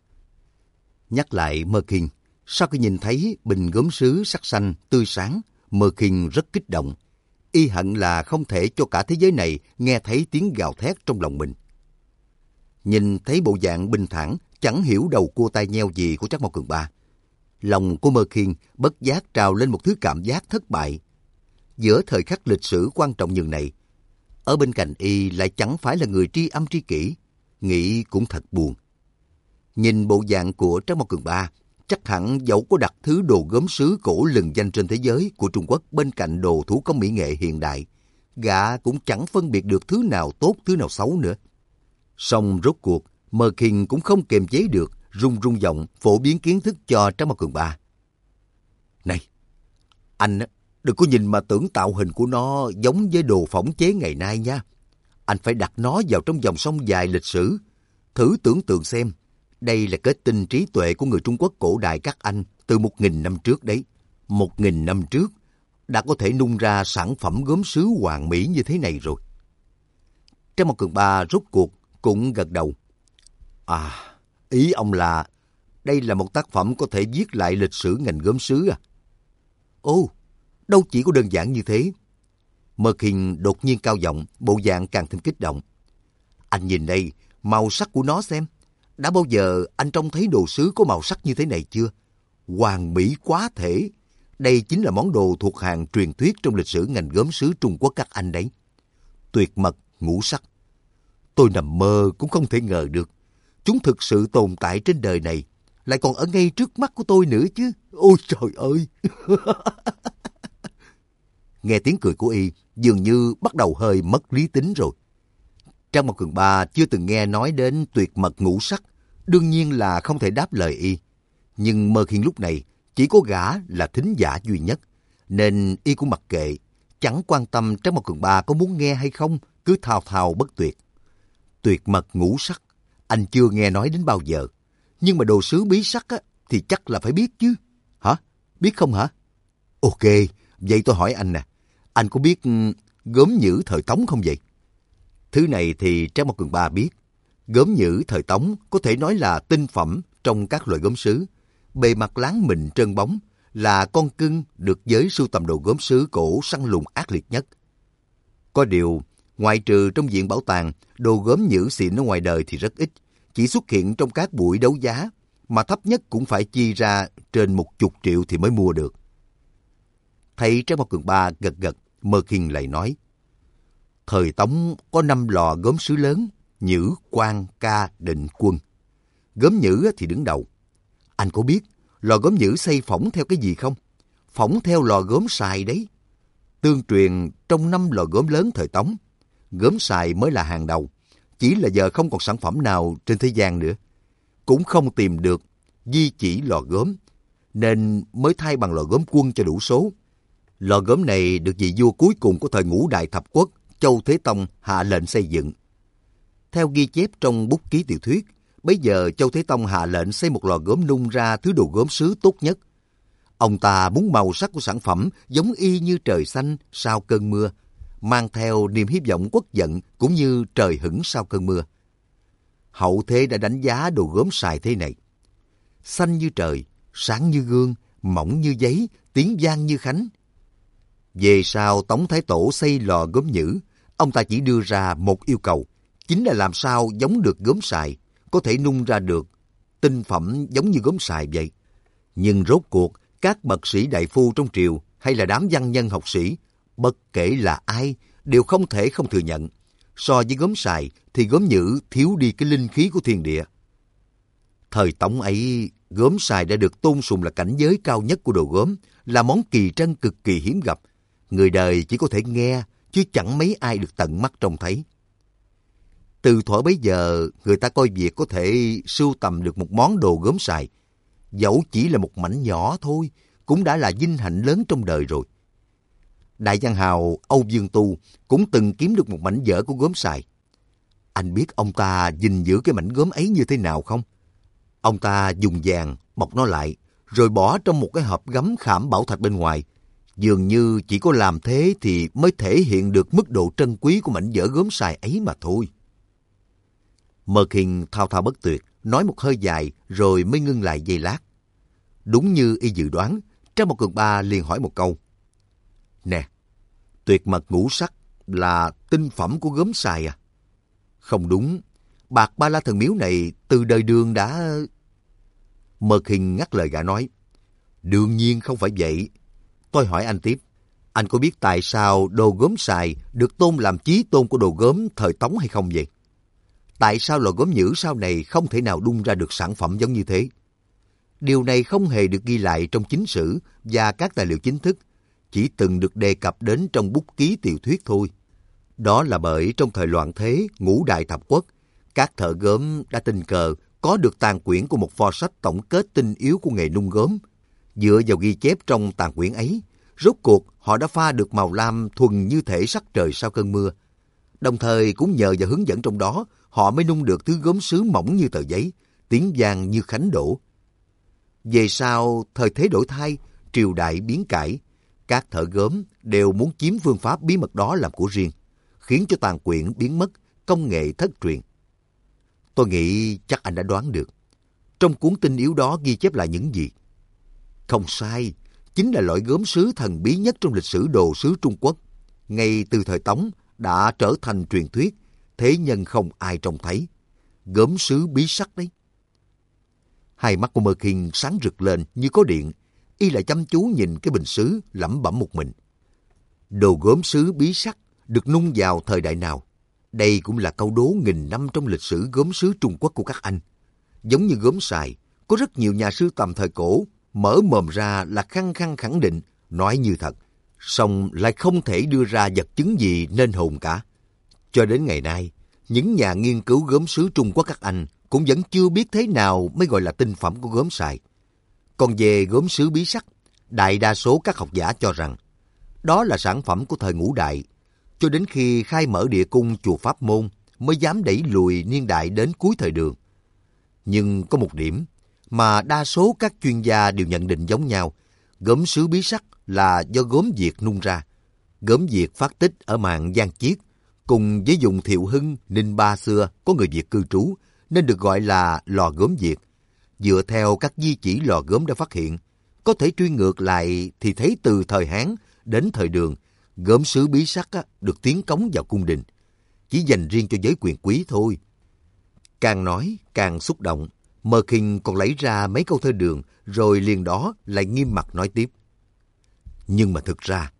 Nhắc lại Mơ Kinh, sau khi nhìn thấy bình gốm sứ sắc xanh tươi sáng, Mơ Kinh rất kích động. Y hận là không thể cho cả thế giới này nghe thấy tiếng gào thét trong lòng mình. Nhìn thấy bộ dạng bình thản, chẳng hiểu đầu cua tai nheo gì của Trác Mộc Cường Ba, lòng của Mơ Kinh bất giác trào lên một thứ cảm giác thất bại. Giữa thời khắc lịch sử quan trọng như này, ở bên cạnh y lại chẳng phải là người tri âm tri kỷ. Nghĩ cũng thật buồn. Nhìn bộ dạng của Trác Mộc Cường Ba, chắc hẳn dẫu có đặt thứ đồ gốm sứ cổ lừng danh trên thế giới của Trung Quốc bên cạnh đồ thủ công mỹ nghệ hiện đại, gã cũng chẳng phân biệt được thứ nào tốt thứ nào xấu nữa. Song rốt cuộc, Mơ Kinh cũng không kiềm chế được, run run giọng phổ biến kiến thức cho Trác Mộc Cường Ba. Này, anh đừng có nhìn mà tưởng tạo hình của nó giống với đồ phỏng chế ngày nay nha. Anh phải đặt nó vào trong dòng sông dài lịch sử. Thử tưởng tượng xem, đây là kết tinh trí tuệ của người Trung Quốc cổ đại các anh từ một nghìn năm trước đấy. Một nghìn năm trước, đã có thể nung ra sản phẩm gốm sứ hoàn mỹ như thế này rồi. Trác Mộc Cường Ba rốt cuộc cũng gật đầu. À, ý ông là đây là một tác phẩm có thể viết lại lịch sử ngành gốm sứ à? Ồ, đâu chỉ có đơn giản như thế. Mơ Kinh đột nhiên cao giọng, bộ dạng càng thêm kích động. Anh nhìn đây, màu sắc của nó xem. Đã bao giờ anh trông thấy đồ sứ có màu sắc như thế này chưa? Hoàn mỹ quá thể. Đây chính là món đồ thuộc hàng truyền thuyết trong lịch sử ngành gốm sứ Trung Quốc các anh đấy. Tuyệt mật, ngũ sắc. Tôi nằm mơ cũng không thể ngờ được. Chúng thực sự tồn tại trên đời này, lại còn ở ngay trước mắt của tôi nữa chứ. Ôi trời ơi! Nghe tiếng cười của y, dường như bắt đầu hơi mất lý tính rồi. Trác Mộc Cường Ba chưa từng nghe nói đến tuyệt mật ngũ sắc, đương nhiên là không thể đáp lời y. Nhưng Mơ Kinh lúc này chỉ có gã là thính giả duy nhất, nên y cũng mặc kệ, chẳng quan tâm Trác Mộc Cường Ba có muốn nghe hay không, cứ thao thao bất tuyệt. Tuyệt mật ngũ sắc, anh chưa nghe nói đến bao giờ, nhưng mà đồ sứ bí sắc á, thì chắc là phải biết chứ. Hả? Biết không hả? Ok, vậy tôi hỏi anh nè, anh có biết gốm nhữ thời Tống không vậy? Thứ này thì Trác Mộc Cường Ba biết. Gốm nhữ thời Tống có thể nói là tinh phẩm trong các loại gốm sứ. Bề mặt láng mịn trơn bóng, là con cưng được giới sưu tầm đồ gốm sứ cổ săn lùng ác liệt nhất. Có điều, ngoại trừ trong viện bảo tàng, đồ gốm nhữ xịn ở ngoài đời thì rất ít, chỉ xuất hiện trong các buổi đấu giá, mà thấp nhất cũng phải chi ra trên một chục triệu thì mới mua được. Thấy Trác Mộc Cường Ba gật gật, Mơ Kinh lại nói, Thời Tống có năm lò gốm sứ lớn, Nhữ, Quan, Ca, Định, Quân. Gốm Nhữ thì đứng đầu. Anh có biết lò gốm Nhữ xây phỏng theo cái gì không? Phỏng theo lò gốm Sài đấy. Tương truyền trong năm lò gốm lớn thời Tống, gốm Sài mới là hàng đầu. Chỉ là giờ không còn sản phẩm nào trên thế gian nữa. Cũng không tìm được di chỉ lò gốm, nên mới thay bằng lò gốm Quân cho đủ số. Lò gốm này được vị vua cuối cùng của thời Ngũ Đại Thập Quốc, Châu Thế Tông hạ lệnh xây dựng. Theo ghi chép trong bút ký tiểu thuyết, bấy giờ Châu Thế Tông hạ lệnh xây một lò gốm nung ra thứ đồ gốm sứ tốt nhất. Ông ta muốn màu sắc của sản phẩm giống y như trời xanh sau cơn mưa, mang theo niềm hy vọng quốc vận cũng như trời hửng sau cơn mưa. Hậu thế đã đánh giá đồ gốm Sài thế này: xanh như trời, sáng như gương, mỏng như giấy, tiếng vang như khánh. Về sau Tống Thái Tổ xây lò gốm Nhữ, ông ta chỉ đưa ra một yêu cầu, chính là làm sao giống được gốm Sài, có thể nung ra được tinh phẩm giống như gốm Sài vậy. Nhưng rốt cuộc, các bậc sĩ đại phu trong triều hay là đám văn nhân học sĩ, bất kể là ai, đều không thể không thừa nhận. So với gốm Sài thì gốm Nhữ thiếu đi cái linh khí của thiên địa. Thời Tống ấy, gốm Sài đã được tôn sùng là cảnh giới cao nhất của đồ gốm, là món kỳ trân cực kỳ hiếm gặp. Người đời chỉ có thể nghe, chứ chẳng mấy ai được tận mắt trông thấy. Từ thuở bấy giờ, người ta coi việc có thể sưu tầm được một món đồ gốm Sài, dẫu chỉ là một mảnh nhỏ thôi, cũng đã là vinh hạnh lớn trong đời rồi. Đại văn hào Âu Dương Tu cũng từng kiếm được một mảnh vỡ của gốm Sài. Anh biết ông ta gìn giữ cái mảnh gốm ấy như thế nào không? Ông ta dùng vàng bọc nó lại, rồi bỏ trong một cái hộp gấm khảm bảo thạch bên ngoài. Dường như chỉ có làm thế thì mới thể hiện được mức độ trân quý của mảnh vỡ gốm Sài ấy mà thôi. Mơ Kinh thao thao bất tuyệt, nói một hơi dài rồi mới ngưng lại giây lát. Đúng như y dự đoán, Trang Một Cường Ba liền hỏi một câu: Nè, tuyệt mật ngũ sắc là tinh phẩm của gốm Sài à? Không đúng, bạc Ba La Thần Miếu này từ đời Đường đã... Mơ Kinh ngắt lời gã nói: Đương nhiên không phải vậy. Tôi hỏi anh tiếp, anh có biết tại sao đồ gốm Sài được tôn làm chí tôn của đồ gốm thời Tống hay không vậy? Tại sao lò gốm Nhữ sau này không thể nào đun ra được sản phẩm giống như thế? Điều này không hề được ghi lại trong chính sử và các tài liệu chính thức, chỉ từng được đề cập đến trong bút ký tiểu thuyết thôi. Đó là bởi trong thời loạn thế, Ngũ Đại Thập Quốc, các thợ gốm đã tình cờ có được tàn quyển của một pho sách tổng kết tinh yếu của nghề nung gốm. Dựa vào ghi chép trong tàn quyển ấy, rốt cuộc họ đã pha được màu lam thuần như thể sắc trời sau cơn mưa. Đồng thời cũng nhờ vào hướng dẫn trong đó, họ mới nung được thứ gốm sứ mỏng như tờ giấy, tiếng vang như khánh đổ. Về sau, thời thế đổi thay, triều đại biến cải, các thợ gốm đều muốn chiếm phương pháp bí mật đó làm của riêng, khiến cho tàn quyển biến mất, công nghệ thất truyền. Tôi nghĩ chắc anh đã đoán được. Trong cuốn tinh yếu đó ghi chép lại những gì? Không sai, chính là loại gốm sứ thần bí nhất trong lịch sử đồ sứ Trung Quốc. Ngay từ thời Tống đã trở thành truyền thuyết, thế nhân không ai trông thấy. Gốm sứ bí sắc đấy. Hai mắt của Mơ Kinh sáng rực lên như có điện, y lại chăm chú nhìn cái bình sứ lẩm bẩm một mình. Đồ gốm sứ bí sắc được nung vào thời đại nào? Đây cũng là câu đố nghìn năm trong lịch sử gốm sứ Trung Quốc của các anh. Giống như gốm Sài, có rất nhiều nhà sưu tầm thời cổ mở mồm ra là khăng khăng khẳng định, nói như thật, song lại không thể đưa ra vật chứng gì nên hồn cả. Cho đến ngày nay, những nhà nghiên cứu gốm sứ Trung Quốc các anh cũng vẫn chưa biết thế nào mới gọi là tinh phẩm của gốm Sài. Còn về gốm sứ bí sắc, đại đa số các học giả cho rằng đó là sản phẩm của thời Ngũ Đại, cho đến khi khai mở địa cung chùa Pháp Môn mới dám đẩy lùi niên đại đến cuối thời Đường. Nhưng có một điểm mà đa số các chuyên gia đều nhận định giống nhau, gốm sứ bí sắc là do gốm Việt nung ra. Gốm Việt phát tích ở mạn Giang Chiết, cùng với vùng Thiệu Hưng, Ninh Ba xưa có người Việt cư trú, nên được gọi là lò gốm Việt. Dựa theo các di chỉ lò gốm đã phát hiện, có thể truy ngược lại thì thấy từ thời Hán đến thời Đường, gốm sứ bí sắc được tiến cống vào cung đình, chỉ dành riêng cho giới quyền quý thôi. Càng nói càng xúc động, Mơ Kinh còn lấy ra mấy câu thơ Đường, rồi liền đó lại nghiêm mặt nói tiếp. Nhưng mà thực ra,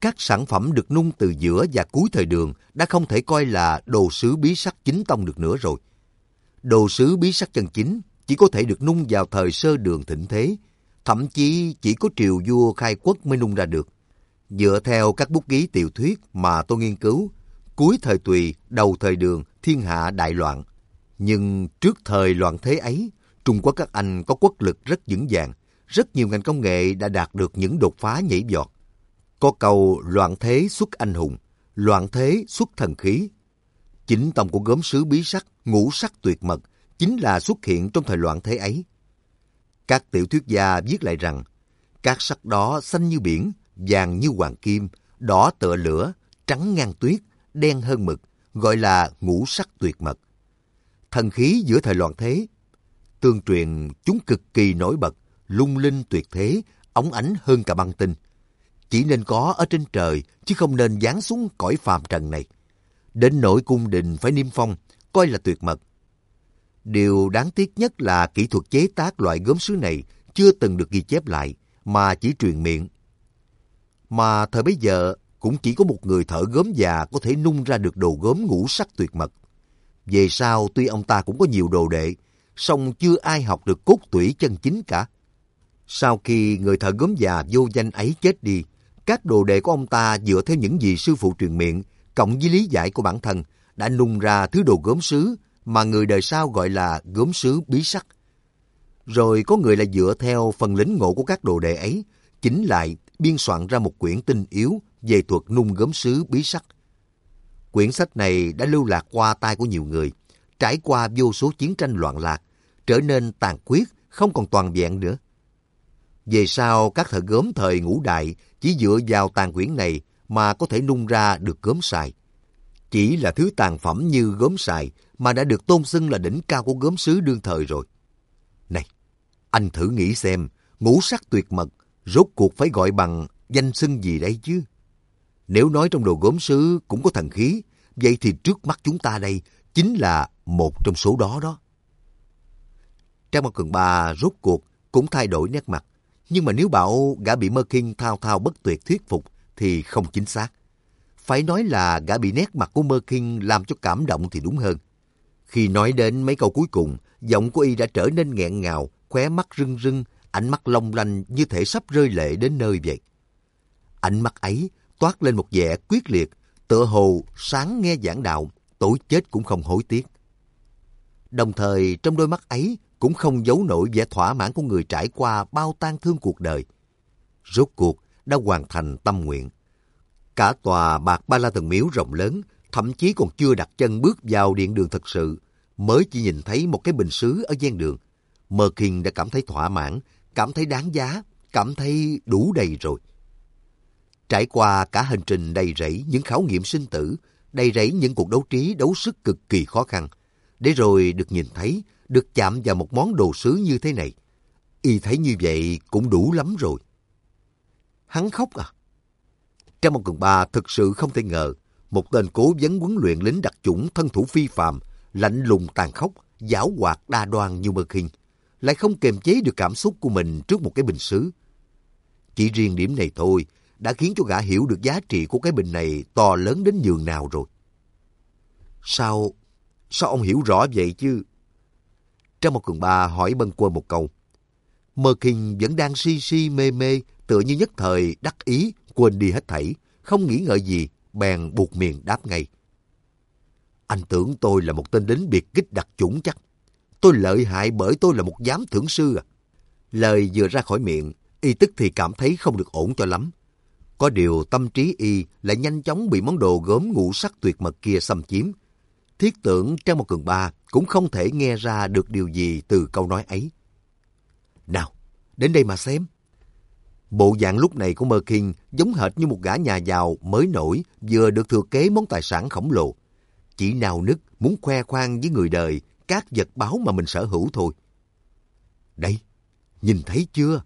các sản phẩm được nung từ giữa và cuối thời Đường đã không thể coi là đồ sứ bí sắc chính tông được nữa rồi. Đồ sứ bí sắc chân chính chỉ có thể được nung vào thời Sơ Đường thịnh thế, thậm chí chỉ có triều vua khai quốc mới nung ra được. Dựa theo các bút ký tiểu thuyết mà tôi nghiên cứu, cuối thời Tùy, đầu thời Đường, thiên hạ đại loạn. Nhưng trước thời loạn thế ấy, Trung Quốc các anh có quốc lực rất vững vàng, rất nhiều ngành công nghệ đã đạt được những đột phá nhảy vọt. Có câu loạn thế xuất anh hùng, loạn thế xuất thần khí. Chính tông của gốm sứ bí sắc, ngũ sắc tuyệt mật chính là xuất hiện trong thời loạn thế ấy. Các tiểu thuyết gia viết lại rằng, các sắc đó xanh như biển, vàng như hoàng kim, đỏ tựa lửa, trắng ngang tuyết, đen hơn mực, gọi là ngũ sắc tuyệt mật. Thần khí giữa thời loạn thế, tương truyền chúng cực kỳ nổi bật, lung linh tuyệt thế, óng ánh hơn cả băng tinh. Chỉ nên có ở trên trời, chứ không nên giáng xuống cõi phàm trần này. Đến nỗi cung đình phải niêm phong, coi là tuyệt mật. Điều đáng tiếc nhất là kỹ thuật chế tác loại gốm sứ này chưa từng được ghi chép lại, mà chỉ truyền miệng. Mà thời bấy giờ cũng chỉ có một người thợ gốm già có thể nung ra được đồ gốm ngũ sắc tuyệt mật. Về sau tuy ông ta cũng có nhiều đồ đệ, song chưa ai học được cốt tủy chân chính cả. Sau khi người thợ gốm già vô danh ấy chết đi, các đồ đệ của ông ta dựa theo những gì sư phụ truyền miệng, cộng với lý giải của bản thân, đã nung ra thứ đồ gốm sứ mà người đời sau gọi là gốm sứ bí sắc. Rồi có người lại dựa theo phần lĩnh ngộ của các đồ đệ ấy, chỉnh lại biên soạn ra một quyển tinh yếu về thuật nung gốm sứ bí sắc. Quyển sách này đã lưu lạc qua tay của nhiều người, trải qua vô số chiến tranh loạn lạc, trở nên tàn khuyết, không còn toàn vẹn nữa. Về sau, các thợ gốm thời Ngũ Đại chỉ dựa vào tàn quyển này mà có thể nung ra được gốm sài. Chỉ là thứ tàn phẩm như gốm sài mà đã được tôn xưng là đỉnh cao của gốm sứ đương thời rồi. Này, anh thử nghĩ xem, ngũ sắc tuyệt mật rốt cuộc phải gọi bằng danh xưng gì đây chứ? Nếu nói trong đồ gốm sứ cũng có thần khí, vậy thì trước mắt chúng ta đây chính là một trong số đó đó. Trang Mao Cường Ba rốt cuộc cũng thay đổi nét mặt, nhưng mà nếu bảo gã bị Mơ Kinh thao thao bất tuyệt thuyết phục thì không chính xác. Phải nói là gã bị nét mặt của Mơ Kinh làm cho cảm động thì đúng hơn. Khi nói đến mấy câu cuối cùng, giọng của y đã trở nên nghẹn ngào, khóe mắt rưng rưng, ánh mắt long lanh như thể sắp rơi lệ đến nơi vậy. Ánh mắt ấy toát lên một vẻ quyết liệt, tựa hồ sáng nghe giảng đạo, tối chết cũng không hối tiếc. Đồng thời trong đôi mắt ấy cũng không giấu nổi vẻ thỏa mãn của người trải qua bao tang thương cuộc đời. Rốt cuộc đã hoàn thành tâm nguyện. Cả tòa Bạc Ba La Thần Miếu rộng lớn, thậm chí còn chưa đặt chân bước vào điện đường thật sự, mới chỉ nhìn thấy một cái bình sứ ở ven đường. Mơ Kinh đã cảm thấy thỏa mãn, cảm thấy đáng giá, cảm thấy đủ đầy rồi. Trải qua cả hành trình đầy rẫy những khảo nghiệm sinh tử, đầy rẫy những cuộc đấu trí đấu sức cực kỳ khó khăn, để rồi được nhìn thấy, được chạm vào một món đồ sứ như thế này. Y thấy như vậy cũng đủ lắm rồi. Hắn khóc à? Trang Mao Cường Ba thực sự không thể ngờ, một tên cố vấn huấn luyện lính đặc chủng thân thủ phi phàm, lạnh lùng tàn khốc, giảo hoạt đa đoan như Mơ Kinh, lại không kiềm chế được cảm xúc của mình trước một cái bình sứ. Chỉ riêng điểm này thôi đã khiến cho gã hiểu được giá trị của cái bình này to lớn đến nhường nào rồi. Sao, sao ông hiểu rõ vậy chứ? Trang Mao Cường Ba hỏi bâng quơ một câu. Mơ Kinh vẫn đang si si mê mê, tựa như nhất thời đắc ý, quên đi hết thảy, không nghĩ ngợi gì, bèn buột miệng đáp ngay. Anh tưởng tôi là một tên lính biệt kích đặc chủng chắc. Tôi lợi hại bởi tôi là một giám thưởng sư à? Lời vừa ra khỏi miệng, y tức thì cảm thấy không được ổn cho lắm. Có điều tâm trí y lại nhanh chóng bị món đồ gốm ngũ sắc tuyệt mật kia xâm chiếm. Thiết tưởng Trang Mao Cường Ba cũng không thể nghe ra được điều gì từ câu nói ấy. Nào, đến đây mà xem. Bộ dạng lúc này của Mơ Kinh giống hệt như một gã nhà giàu mới nổi vừa được thừa kế món tài sản khổng lồ. Chỉ nao nức muốn khoe khoang với người đời các vật báu mà mình sở hữu thôi. Đây, nhìn thấy chưa?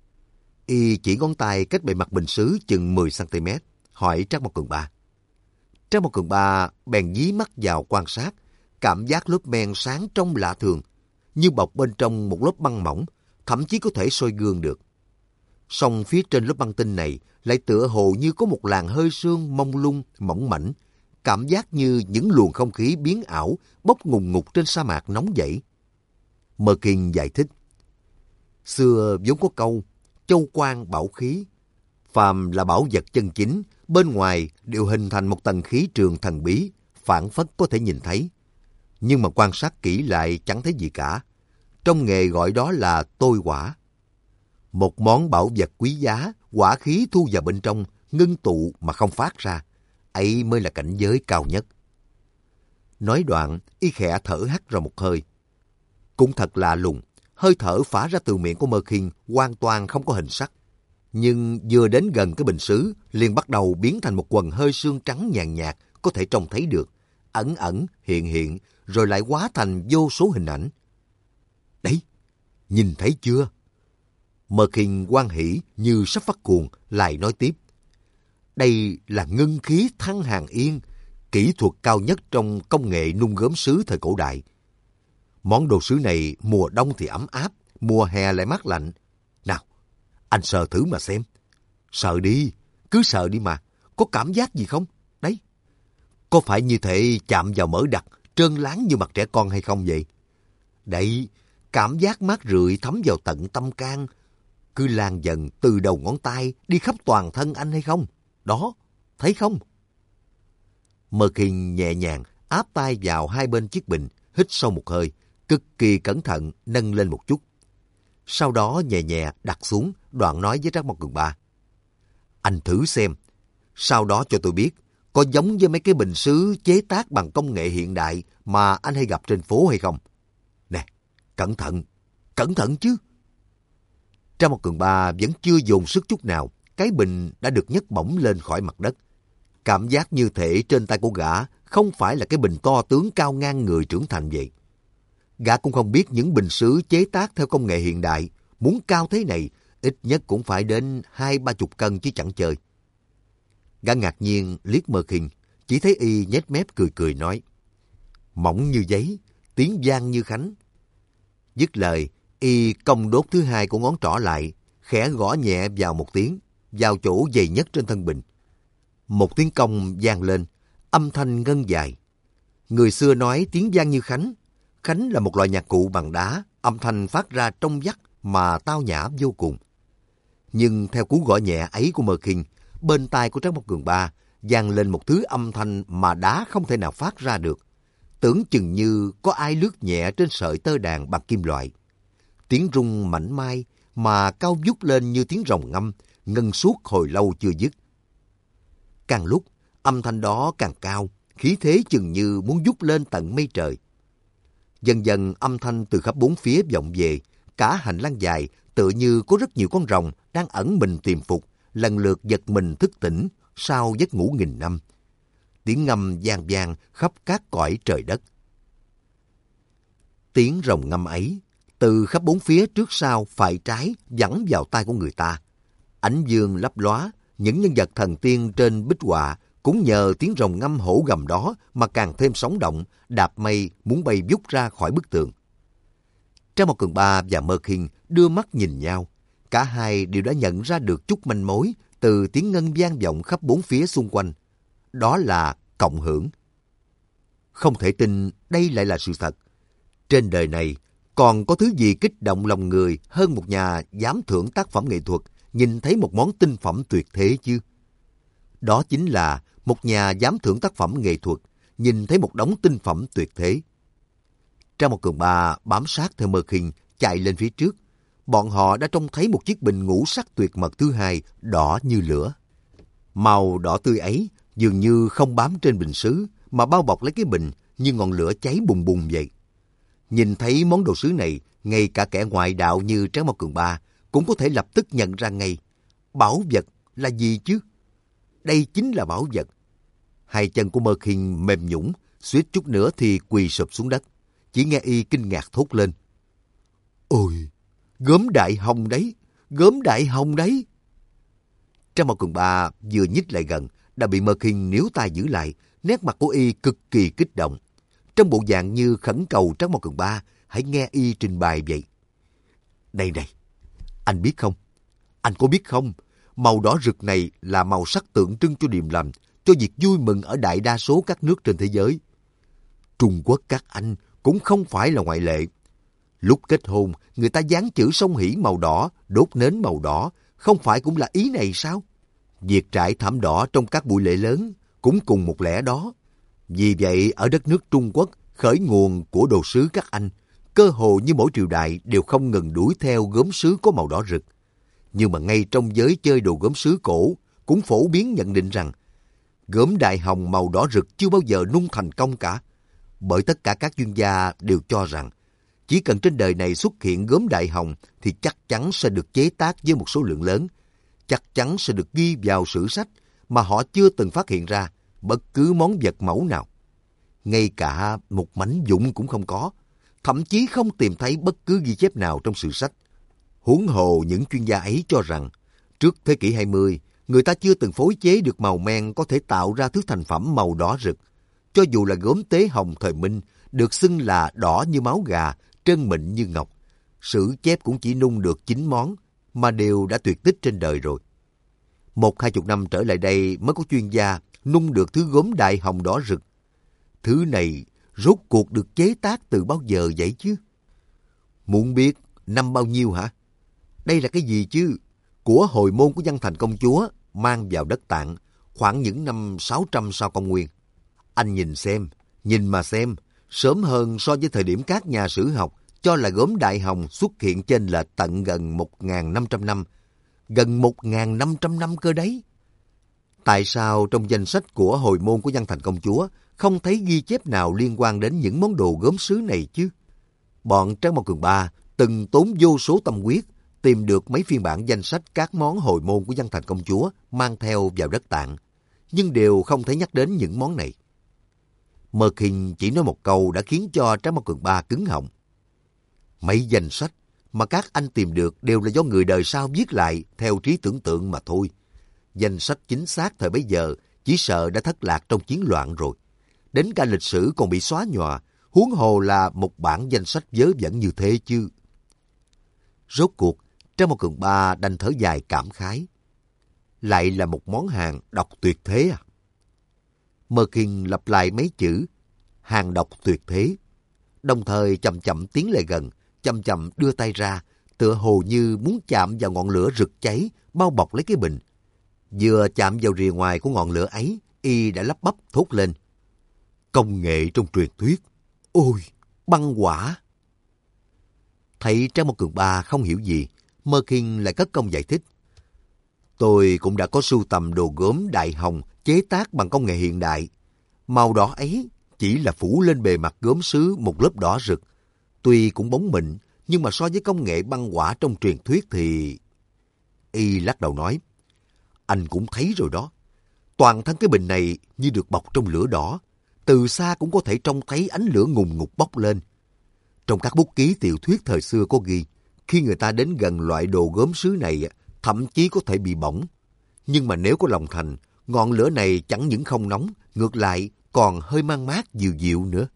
Y chỉ ngón tay cách bề mặt bình sứ chừng mười xăng ti mét, hỏi Trang Mao Cường Ba. Trang Mao Cường Ba bèn dí mắt vào quan sát, cảm giác lớp men sáng trong lạ thường, như bọc bên trong một lớp băng mỏng, thậm chí có thể soi gương được. song phía trên lớp băng tinh này lại tựa hồ như có một làn hơi sương mông lung, mỏng mảnh, cảm giác như những luồng không khí biến ảo bốc ngùn ngụt trên sa mạc nóng dậy. Merkin giải thích, xưa vốn có câu, châu quan bảo khí, phàm là bảo vật chân chính, bên ngoài đều hình thành một tầng khí trường thần bí, phảng phất có thể nhìn thấy. Nhưng mà quan sát kỹ lại chẳng thấy gì cả. Trong nghề gọi đó là tôi quả. Một món bảo vật quý giá, quả khí thu vào bên trong, ngưng tụ mà không phát ra, ấy mới là cảnh giới cao nhất. Nói đoạn, y khẽ thở hắt ra một hơi. Cũng thật lạ lùng, hơi thở phả ra từ miệng của Merkin hoàn toàn không có hình sắc. Nhưng vừa đến gần cái bình sứ, liền bắt đầu biến thành một quần hơi sương trắng nhàn nhạt, có thể trông thấy được, ẩn ẩn, hiện hiện, rồi lại hóa thành vô số hình ảnh. Đấy, nhìn thấy chưa? Merkin hoan hỉ như sắp phát cuồng, lại nói tiếp. Đây là ngân khí thăng hàng yên, kỹ thuật cao nhất trong công nghệ nung gốm sứ thời cổ đại. Món đồ sứ này mùa đông thì ấm áp, mùa hè lại mát lạnh. Nào, anh sờ thử mà xem. Sờ đi, cứ sờ đi mà, có cảm giác gì không? Đấy, có phải như thể chạm vào mỡ đặc, trơn láng như mặt trẻ con hay không vậy? Đấy, cảm giác mát rượi thấm vào tận tâm can, cứ lan dần từ đầu ngón tay đi khắp toàn thân anh hay không? Đó, thấy không? Merkin nhẹ nhàng áp tay vào hai bên chiếc bình, hít sâu một hơi, cực kỳ cẩn thận nâng lên một chút. Sau đó nhẹ nhẹ đặt xuống, đoạn nói với Trác Mộc Cường Ba. Anh thử xem, sau đó cho tôi biết, có giống với mấy cái bình sứ chế tác bằng công nghệ hiện đại mà anh hay gặp trên phố hay không? Nè, cẩn thận, cẩn thận chứ. Trác Mộc Cường Ba vẫn chưa dồn sức chút nào, cái bình đã được nhấc bổng lên khỏi mặt đất. Cảm giác như thể trên tay của gã không phải là cái bình to tướng cao ngang người trưởng thành vậy. Gã cũng không biết những bình sứ chế tác theo công nghệ hiện đại, muốn cao thế này, ít nhất cũng phải đến hai ba chục cân chứ chẳng chơi. Gã ngạc nhiên liếc Merkin, chỉ thấy y nhếch mép cười cười nói. Mỏng như giấy, tiếng vang như khánh. Dứt lời, y cong đốt thứ hai của ngón trỏ lại, khẽ gõ nhẹ vào một tiếng, vào chỗ dày nhất trên thân bình. Một tiếng cong vang lên, âm thanh ngân dài. Người xưa nói tiếng vang như khánh. Khánh là một loại nhạc cụ bằng đá, âm thanh phát ra trong vắt mà tao nhã vô cùng. Nhưng theo cú gõ nhẹ ấy của Merkin, bên tai của Trác Mộc Cường Ba vang lên một thứ âm thanh mà đá không thể nào phát ra được. Tưởng chừng như có ai lướt nhẹ trên sợi tơ đàn bằng kim loại. Tiếng rung mảnh mai mà cao vút lên như tiếng rồng ngâm, ngân suốt hồi lâu chưa dứt. Càng lúc, âm thanh đó càng cao, khí thế chừng như muốn vút lên tận mây trời. Dần dần âm thanh từ khắp bốn phía vọng về, cả hành lang dài tựa như có rất nhiều con rồng đang ẩn mình tìm phục, lần lượt giật mình thức tỉnh sau giấc ngủ nghìn năm. Tiếng ngâm vang vang khắp các cõi trời đất. Tiếng rồng ngâm ấy, từ khắp bốn phía trước sau phải trái vẳng vào tai của người ta. Ánh dương lấp lóa, những nhân vật thần tiên trên bích họa cũng nhờ tiếng rồng ngâm hổ gầm đó mà càng thêm sống động, đạp mây muốn bay vút ra khỏi bức tường. Trác Mộc Cường Ba và Merkin đưa mắt nhìn nhau, cả hai đều đã nhận ra được chút manh mối từ tiếng ngân vang vọng khắp bốn phía xung quanh. Đó là cộng hưởng. Không thể tin đây lại là sự thật. Trên đời này còn có thứ gì kích động lòng người hơn một nhà giám thưởng tác phẩm nghệ thuật nhìn thấy một món tinh phẩm tuyệt thế chứ? Đó chính là một nhà giám thưởng tác phẩm nghệ thuật nhìn thấy một đống tinh phẩm tuyệt thế. Trác Mộc Cường Ba bám sát theo Merkin chạy lên phía trước. Bọn họ đã trông thấy một chiếc bình ngũ sắc tuyệt mật thứ hai đỏ như lửa. Màu đỏ tươi ấy dường như không bám trên bình sứ mà bao bọc lấy cái bình như ngọn lửa cháy bùng bùng vậy. Nhìn thấy món đồ sứ này, ngay cả kẻ ngoại đạo như Trác Mộc Cường Ba cũng có thể lập tức nhận ra ngay. Bảo vật là gì chứ? Đây chính là bảo vật. Hai chân của Merkin mềm nhũn, suýt chút nữa thì quỳ sụp xuống đất. Chỉ nghe y kinh ngạc thốt lên. Ôi, gốm đại hồng đấy, gốm đại hồng đấy. Trác Mộc Cường Ba vừa nhích lại gần, đã bị Merkin níu tay giữ lại, nét mặt của y cực kỳ kích động. Trong bộ dạng như khẩn cầu Trác Mộc Cường Ba hãy nghe y trình bày vậy. Đây này, anh biết không, Anh có biết không, màu đỏ rực này là màu sắc tượng trưng cho điềm lành, cho việc vui mừng ở đại đa số các nước trên thế giới. Trung Quốc các anh cũng không phải là ngoại lệ. Lúc kết hôn, người ta dán chữ song hỷ màu đỏ, đốt nến màu đỏ, không phải cũng là ý này sao? Việc trải thảm đỏ trong các buổi lễ lớn cũng cùng một lẽ đó. Vì vậy, ở đất nước Trung Quốc, khởi nguồn của đồ sứ các anh, cơ hồ như mỗi triều đại đều không ngừng đuổi theo gốm sứ có màu đỏ rực. Nhưng mà ngay trong giới chơi đồ gốm sứ cổ, cũng phổ biến nhận định rằng gốm đại hồng màu đỏ rực chưa bao giờ nung thành công cả. Bởi tất cả các chuyên gia đều cho rằng chỉ cần trên đời này xuất hiện gốm đại hồng thì chắc chắn sẽ được chế tác với một số lượng lớn, chắc chắn sẽ được ghi vào sử sách mà họ chưa từng phát hiện ra bất cứ món vật mẫu nào. Ngay cả một mảnh vụn cũng không có, thậm chí không tìm thấy bất cứ ghi chép nào trong sử sách. Huống hồ những chuyên gia ấy cho rằng trước thế kỷ hai mươi, người ta chưa từng phối chế được màu men có thể tạo ra thứ thành phẩm màu đỏ rực. Cho dù là gốm tế hồng thời Minh, được xưng là đỏ như máu gà, trơn mịn như ngọc, sử chép cũng chỉ nung được chín món, mà đều đã tuyệt tích trên đời rồi. Một hai chục năm trở lại đây mới có chuyên gia nung được thứ gốm đại hồng đỏ rực. Thứ này rốt cuộc được chế tác từ bao giờ vậy chứ? Muốn biết năm bao nhiêu hả? Đây là cái gì chứ? Của hồi môn của Văn Thành công chúa mang vào đất Tạng khoảng những năm sáu trăm sau công nguyên. Anh nhìn xem, nhìn mà xem, sớm hơn so với thời điểm các nhà sử học cho là gốm đại hồng xuất hiện trên lệch tận gần một nghìn năm trăm năm. Gần một nghìn năm trăm năm cơ đấy. Tại sao trong danh sách của hồi môn của Văn Thành công chúa không thấy ghi chép nào liên quan đến những món đồ gốm sứ này chứ? Bọn Tráng Mao Cường Ba từng tốn vô số tâm huyết tìm được mấy phiên bản danh sách các món hồi môn của Văn Thành công chúa mang theo vào đất Tạng, nhưng đều không thấy nhắc đến những món này. Mơ Kinh chỉ nói một câu đã khiến cho Tráng Mao Cường Ba cứng họng. Mấy danh sách mà các anh tìm được đều là do người đời sau viết lại theo trí tưởng tượng mà thôi. Danh sách chính xác thời bấy giờ chỉ sợ đã thất lạc trong chiến loạn rồi. Đến cả lịch sử còn bị xóa nhòa, huống hồ là một bản danh sách vớ vẩn như thế chứ. Rốt cuộc, Tráng Mao Cường Ba đành thở dài cảm khái. Lại là một món hàng độc tuyệt thế à? Mơ Kinh lặp lại mấy chữ hàng độc tuyệt thế, đồng thời chậm chậm tiến lại gần, chậm chậm đưa tay ra, tựa hồ như muốn chạm vào ngọn lửa rực cháy, bao bọc lấy cái bình. Vừa chạm vào rìa ngoài của ngọn lửa ấy, y đã lắp bắp thốt lên. Công nghệ trong truyền thuyết. Ôi, băng hỏa! Thấy Tráng Mao Cường Ba không hiểu gì, Mơ Kinh lại cất công giải thích. Tôi cũng đã có sưu tầm đồ gốm đại hồng chế tác bằng công nghệ hiện đại. Màu đỏ ấy chỉ là phủ lên bề mặt gốm sứ một lớp đỏ rực. Tuy cũng bóng mịn, nhưng mà so với công nghệ băng hỏa trong truyền thuyết thì... Y lắc đầu nói, anh cũng thấy rồi đó. Toàn thân cái bình này như được bọc trong lửa đỏ. Từ xa cũng có thể trông thấy ánh lửa ngùn ngụt bốc lên. Trong các bút ký tiểu thuyết thời xưa có ghi, khi người ta đến gần loại đồ gốm sứ này, thậm chí có thể bị bỏng. Nhưng mà nếu có lòng thành, ngọn lửa này chẳng những không nóng, ngược lại còn hơi mang mát dịu dịu nữa.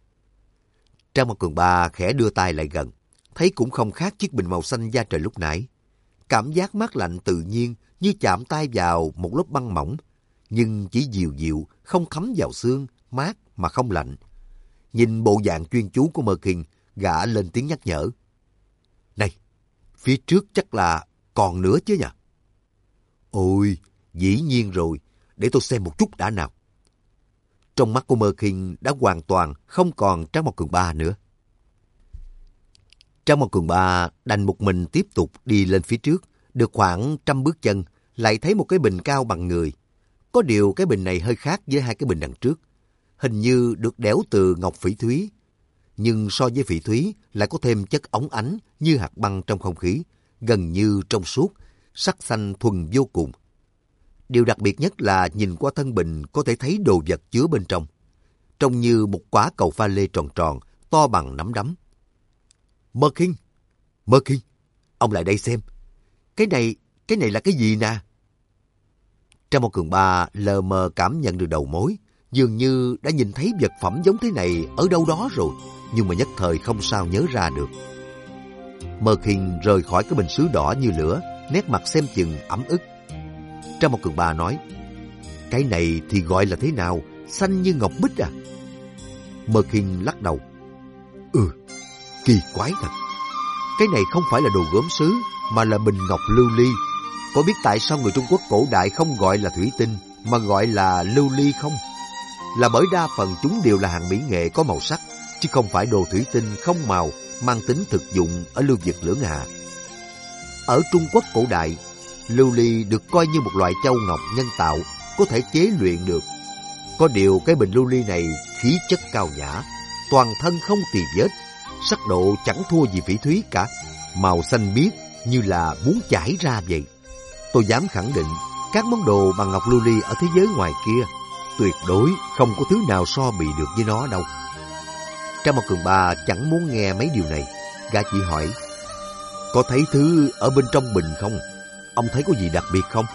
Tráng Mao Cường Ba khẽ đưa tay lại gần, thấy cũng không khác chiếc bình màu xanh da trời lúc nãy. Cảm giác mát lạnh tự nhiên như chạm tay vào một lớp băng mỏng, nhưng chỉ dịu dịu, không thấm vào xương, mát mà không lạnh. Nhìn bộ dạng chuyên chú của Mơ Kinh, gã lên tiếng nhắc nhở. Này, phía trước chắc là còn nữa chứ nhỉ? Ôi, dĩ nhiên rồi, để tôi xem một chút đã nào. Trong mắt của Mơ Kinh đã hoàn toàn không còn Tráng Mao Cường Ba nữa. Tráng Mao Cường Ba đành một mình tiếp tục đi lên phía trước, được khoảng trăm bước chân, lại thấy một cái bình cao bằng người. Có điều cái bình này hơi khác với hai cái bình đằng trước. Hình như được đẽo từ ngọc phỉ thúy, nhưng so với phỉ thúy lại có thêm chất óng ánh như hạt băng trong không khí, gần như trong suốt, sắc xanh thuần vô cùng. Điều đặc biệt nhất là nhìn qua thân bình có thể thấy đồ vật chứa bên trong, trông như một quả cầu pha lê tròn tròn, to bằng nắm đấm. Mơ Kinh, Mơ Kinh, ông lại đây xem. Cái này, cái này là cái gì nè? Tráng Mao Cường Ba lờ mờ cảm nhận được đầu mối, dường như đã nhìn thấy vật phẩm giống thế này ở đâu đó rồi, nhưng mà nhất thời không sao nhớ ra được. Mơ Kinh rời khỏi cái bình sứ đỏ như lửa, nét mặt xem chừng ấm ức. Trang một Cường Ba nói, cái này thì gọi là thế nào? Xanh như ngọc bích à? Mơ Khiên lắc đầu. Ừ, kỳ quái thật. Cái này không phải là đồ gốm sứ, mà là bình ngọc lưu ly. Có biết tại sao người Trung Quốc cổ đại không gọi là thủy tinh, mà gọi là lưu ly không? Là bởi đa phần chúng đều là hàng mỹ nghệ có màu sắc, chứ không phải đồ thủy tinh không màu, mang tính thực dụng ở lưu vực Lưỡng Hà. Ở Trung Quốc cổ đại, lưu ly được coi như một loại châu ngọc nhân tạo, có thể chế luyện được. Có điều cái bình lưu ly này khí chất cao nhã, toàn thân không tì vết, sắc độ chẳng thua gì phỉ thúy cả, màu xanh biếc như là muốn chảy ra vậy. Tôi dám khẳng định, các món đồ bằng ngọc lưu ly ở thế giới ngoài kia tuyệt đối không có thứ nào so bì được với nó đâu. Trang Một Cường Ba chẳng muốn nghe mấy điều này, gã chỉ hỏi, có thấy thứ ở bên trong bình không? Ông thấy có gì đặc biệt không?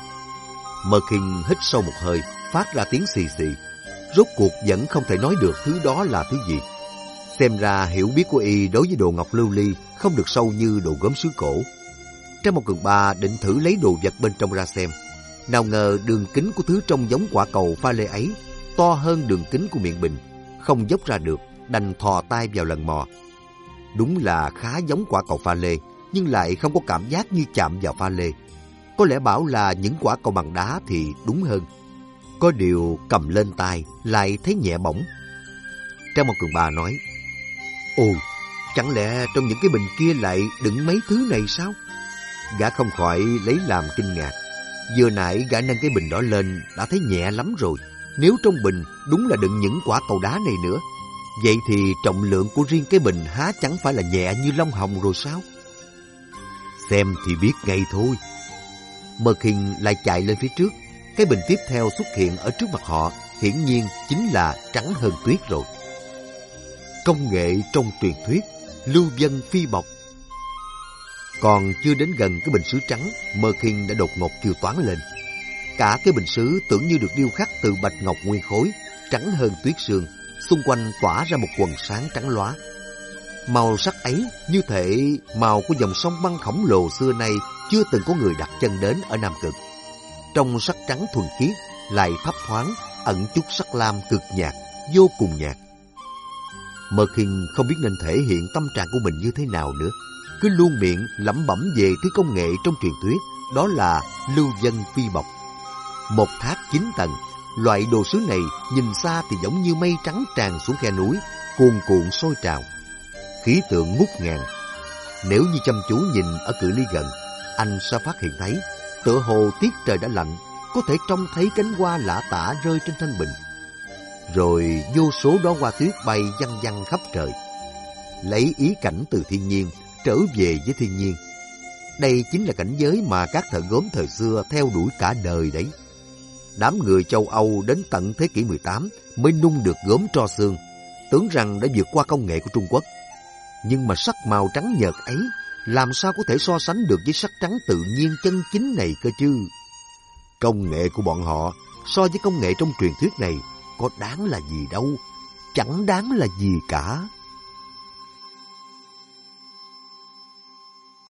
Mơ Khiên hít sâu một hơi, phát ra tiếng xì xì. Rốt cuộc vẫn không thể nói được thứ đó là thứ gì. Xem ra hiểu biết của y đối với đồ ngọc lưu ly không được sâu như đồ gốm sứ cổ. Trang Một Cường Ba định thử lấy đồ vật bên trong ra xem. Nào ngờ đường kính của thứ trông giống quả cầu pha lê ấy to hơn đường kính của miệng bình, không dốc ra được, đành thò tay vào lần mò. Đúng là khá giống quả cầu pha lê, nhưng lại không có cảm giác như chạm vào pha lê. Có lẽ bảo là những quả cầu bằng đá thì đúng hơn. Có điều cầm lên tay lại thấy nhẹ bỏng. Trang Một Cường Ba nói, ồ, chẳng lẽ trong những cái bình kia lại đựng mấy thứ này sao? Gã không khỏi lấy làm kinh ngạc. Vừa nãy gã nâng cái bình đó lên đã thấy nhẹ lắm rồi. Nếu trong bình đúng là đựng những quả cầu đá này nữa, vậy thì trọng lượng của riêng cái bình há chẳng phải là nhẹ như lông hồng rồi sao? Xem thì biết ngay thôi. Mơ Khiên lại chạy lên phía trước. Cái bình tiếp theo xuất hiện ở trước mặt họ, hiển nhiên chính là trắng hơn tuyết rồi. Công nghệ trong truyền thuyết, lưu vân phi bọc. Còn chưa đến gần cái bình sứ trắng, Mơ Khiên đã đột ngột kêu toáng lên. Cả cái bình sứ tưởng như được điêu khắc từ bạch ngọc nguyên khối, trắng hơn tuyết sương, xung quanh tỏa ra một quầng sáng trắng lóa. Màu sắc ấy như thể màu của dòng sông băng khổng lồ xưa nay chưa từng có người đặt chân đến ở Nam Cực. Trong sắc trắng thuần khiết lại thấp thoáng, ẩn chút sắc lam cực nhạt, vô cùng nhạt. Mơ Khiên không biết nên thể hiện tâm trạng của mình như thế nào nữa, cứ luôn miệng lẩm bẩm về thứ công nghệ trong truyền thuyết, đó là lưu vân phi bọc. Một tháp chín tầng, loại đồ sứ này nhìn xa thì giống như mây trắng tràn xuống khe núi, cuồn cuộn sôi trào, khí tượng ngút ngàn. Nếu như chăm chú nhìn ở cự ly gần, anh sẽ phát hiện thấy tựa hồ tiết trời đã lạnh, có thể trông thấy cánh hoa lả tả rơi trên thanh bình, rồi vô số đóa hoa tuyết bay văng văng khắp trời, lấy ý cảnh từ thiên nhiên trở về với thiên nhiên. Đây chính là cảnh giới mà các thợ gốm thời xưa theo đuổi cả đời đấy. Đám người châu Âu đến tận thế kỷ mười tám mới nung được gốm tro xương, tưởng rằng đã vượt qua công nghệ của Trung Quốc. Nhưng mà sắc màu trắng nhợt ấy làm sao có thể so sánh được với sắc trắng tự nhiên chân chính này cơ chứ? Công nghệ của bọn họ so với công nghệ trong truyền thuyết này có đáng là gì đâu, chẳng đáng là gì cả.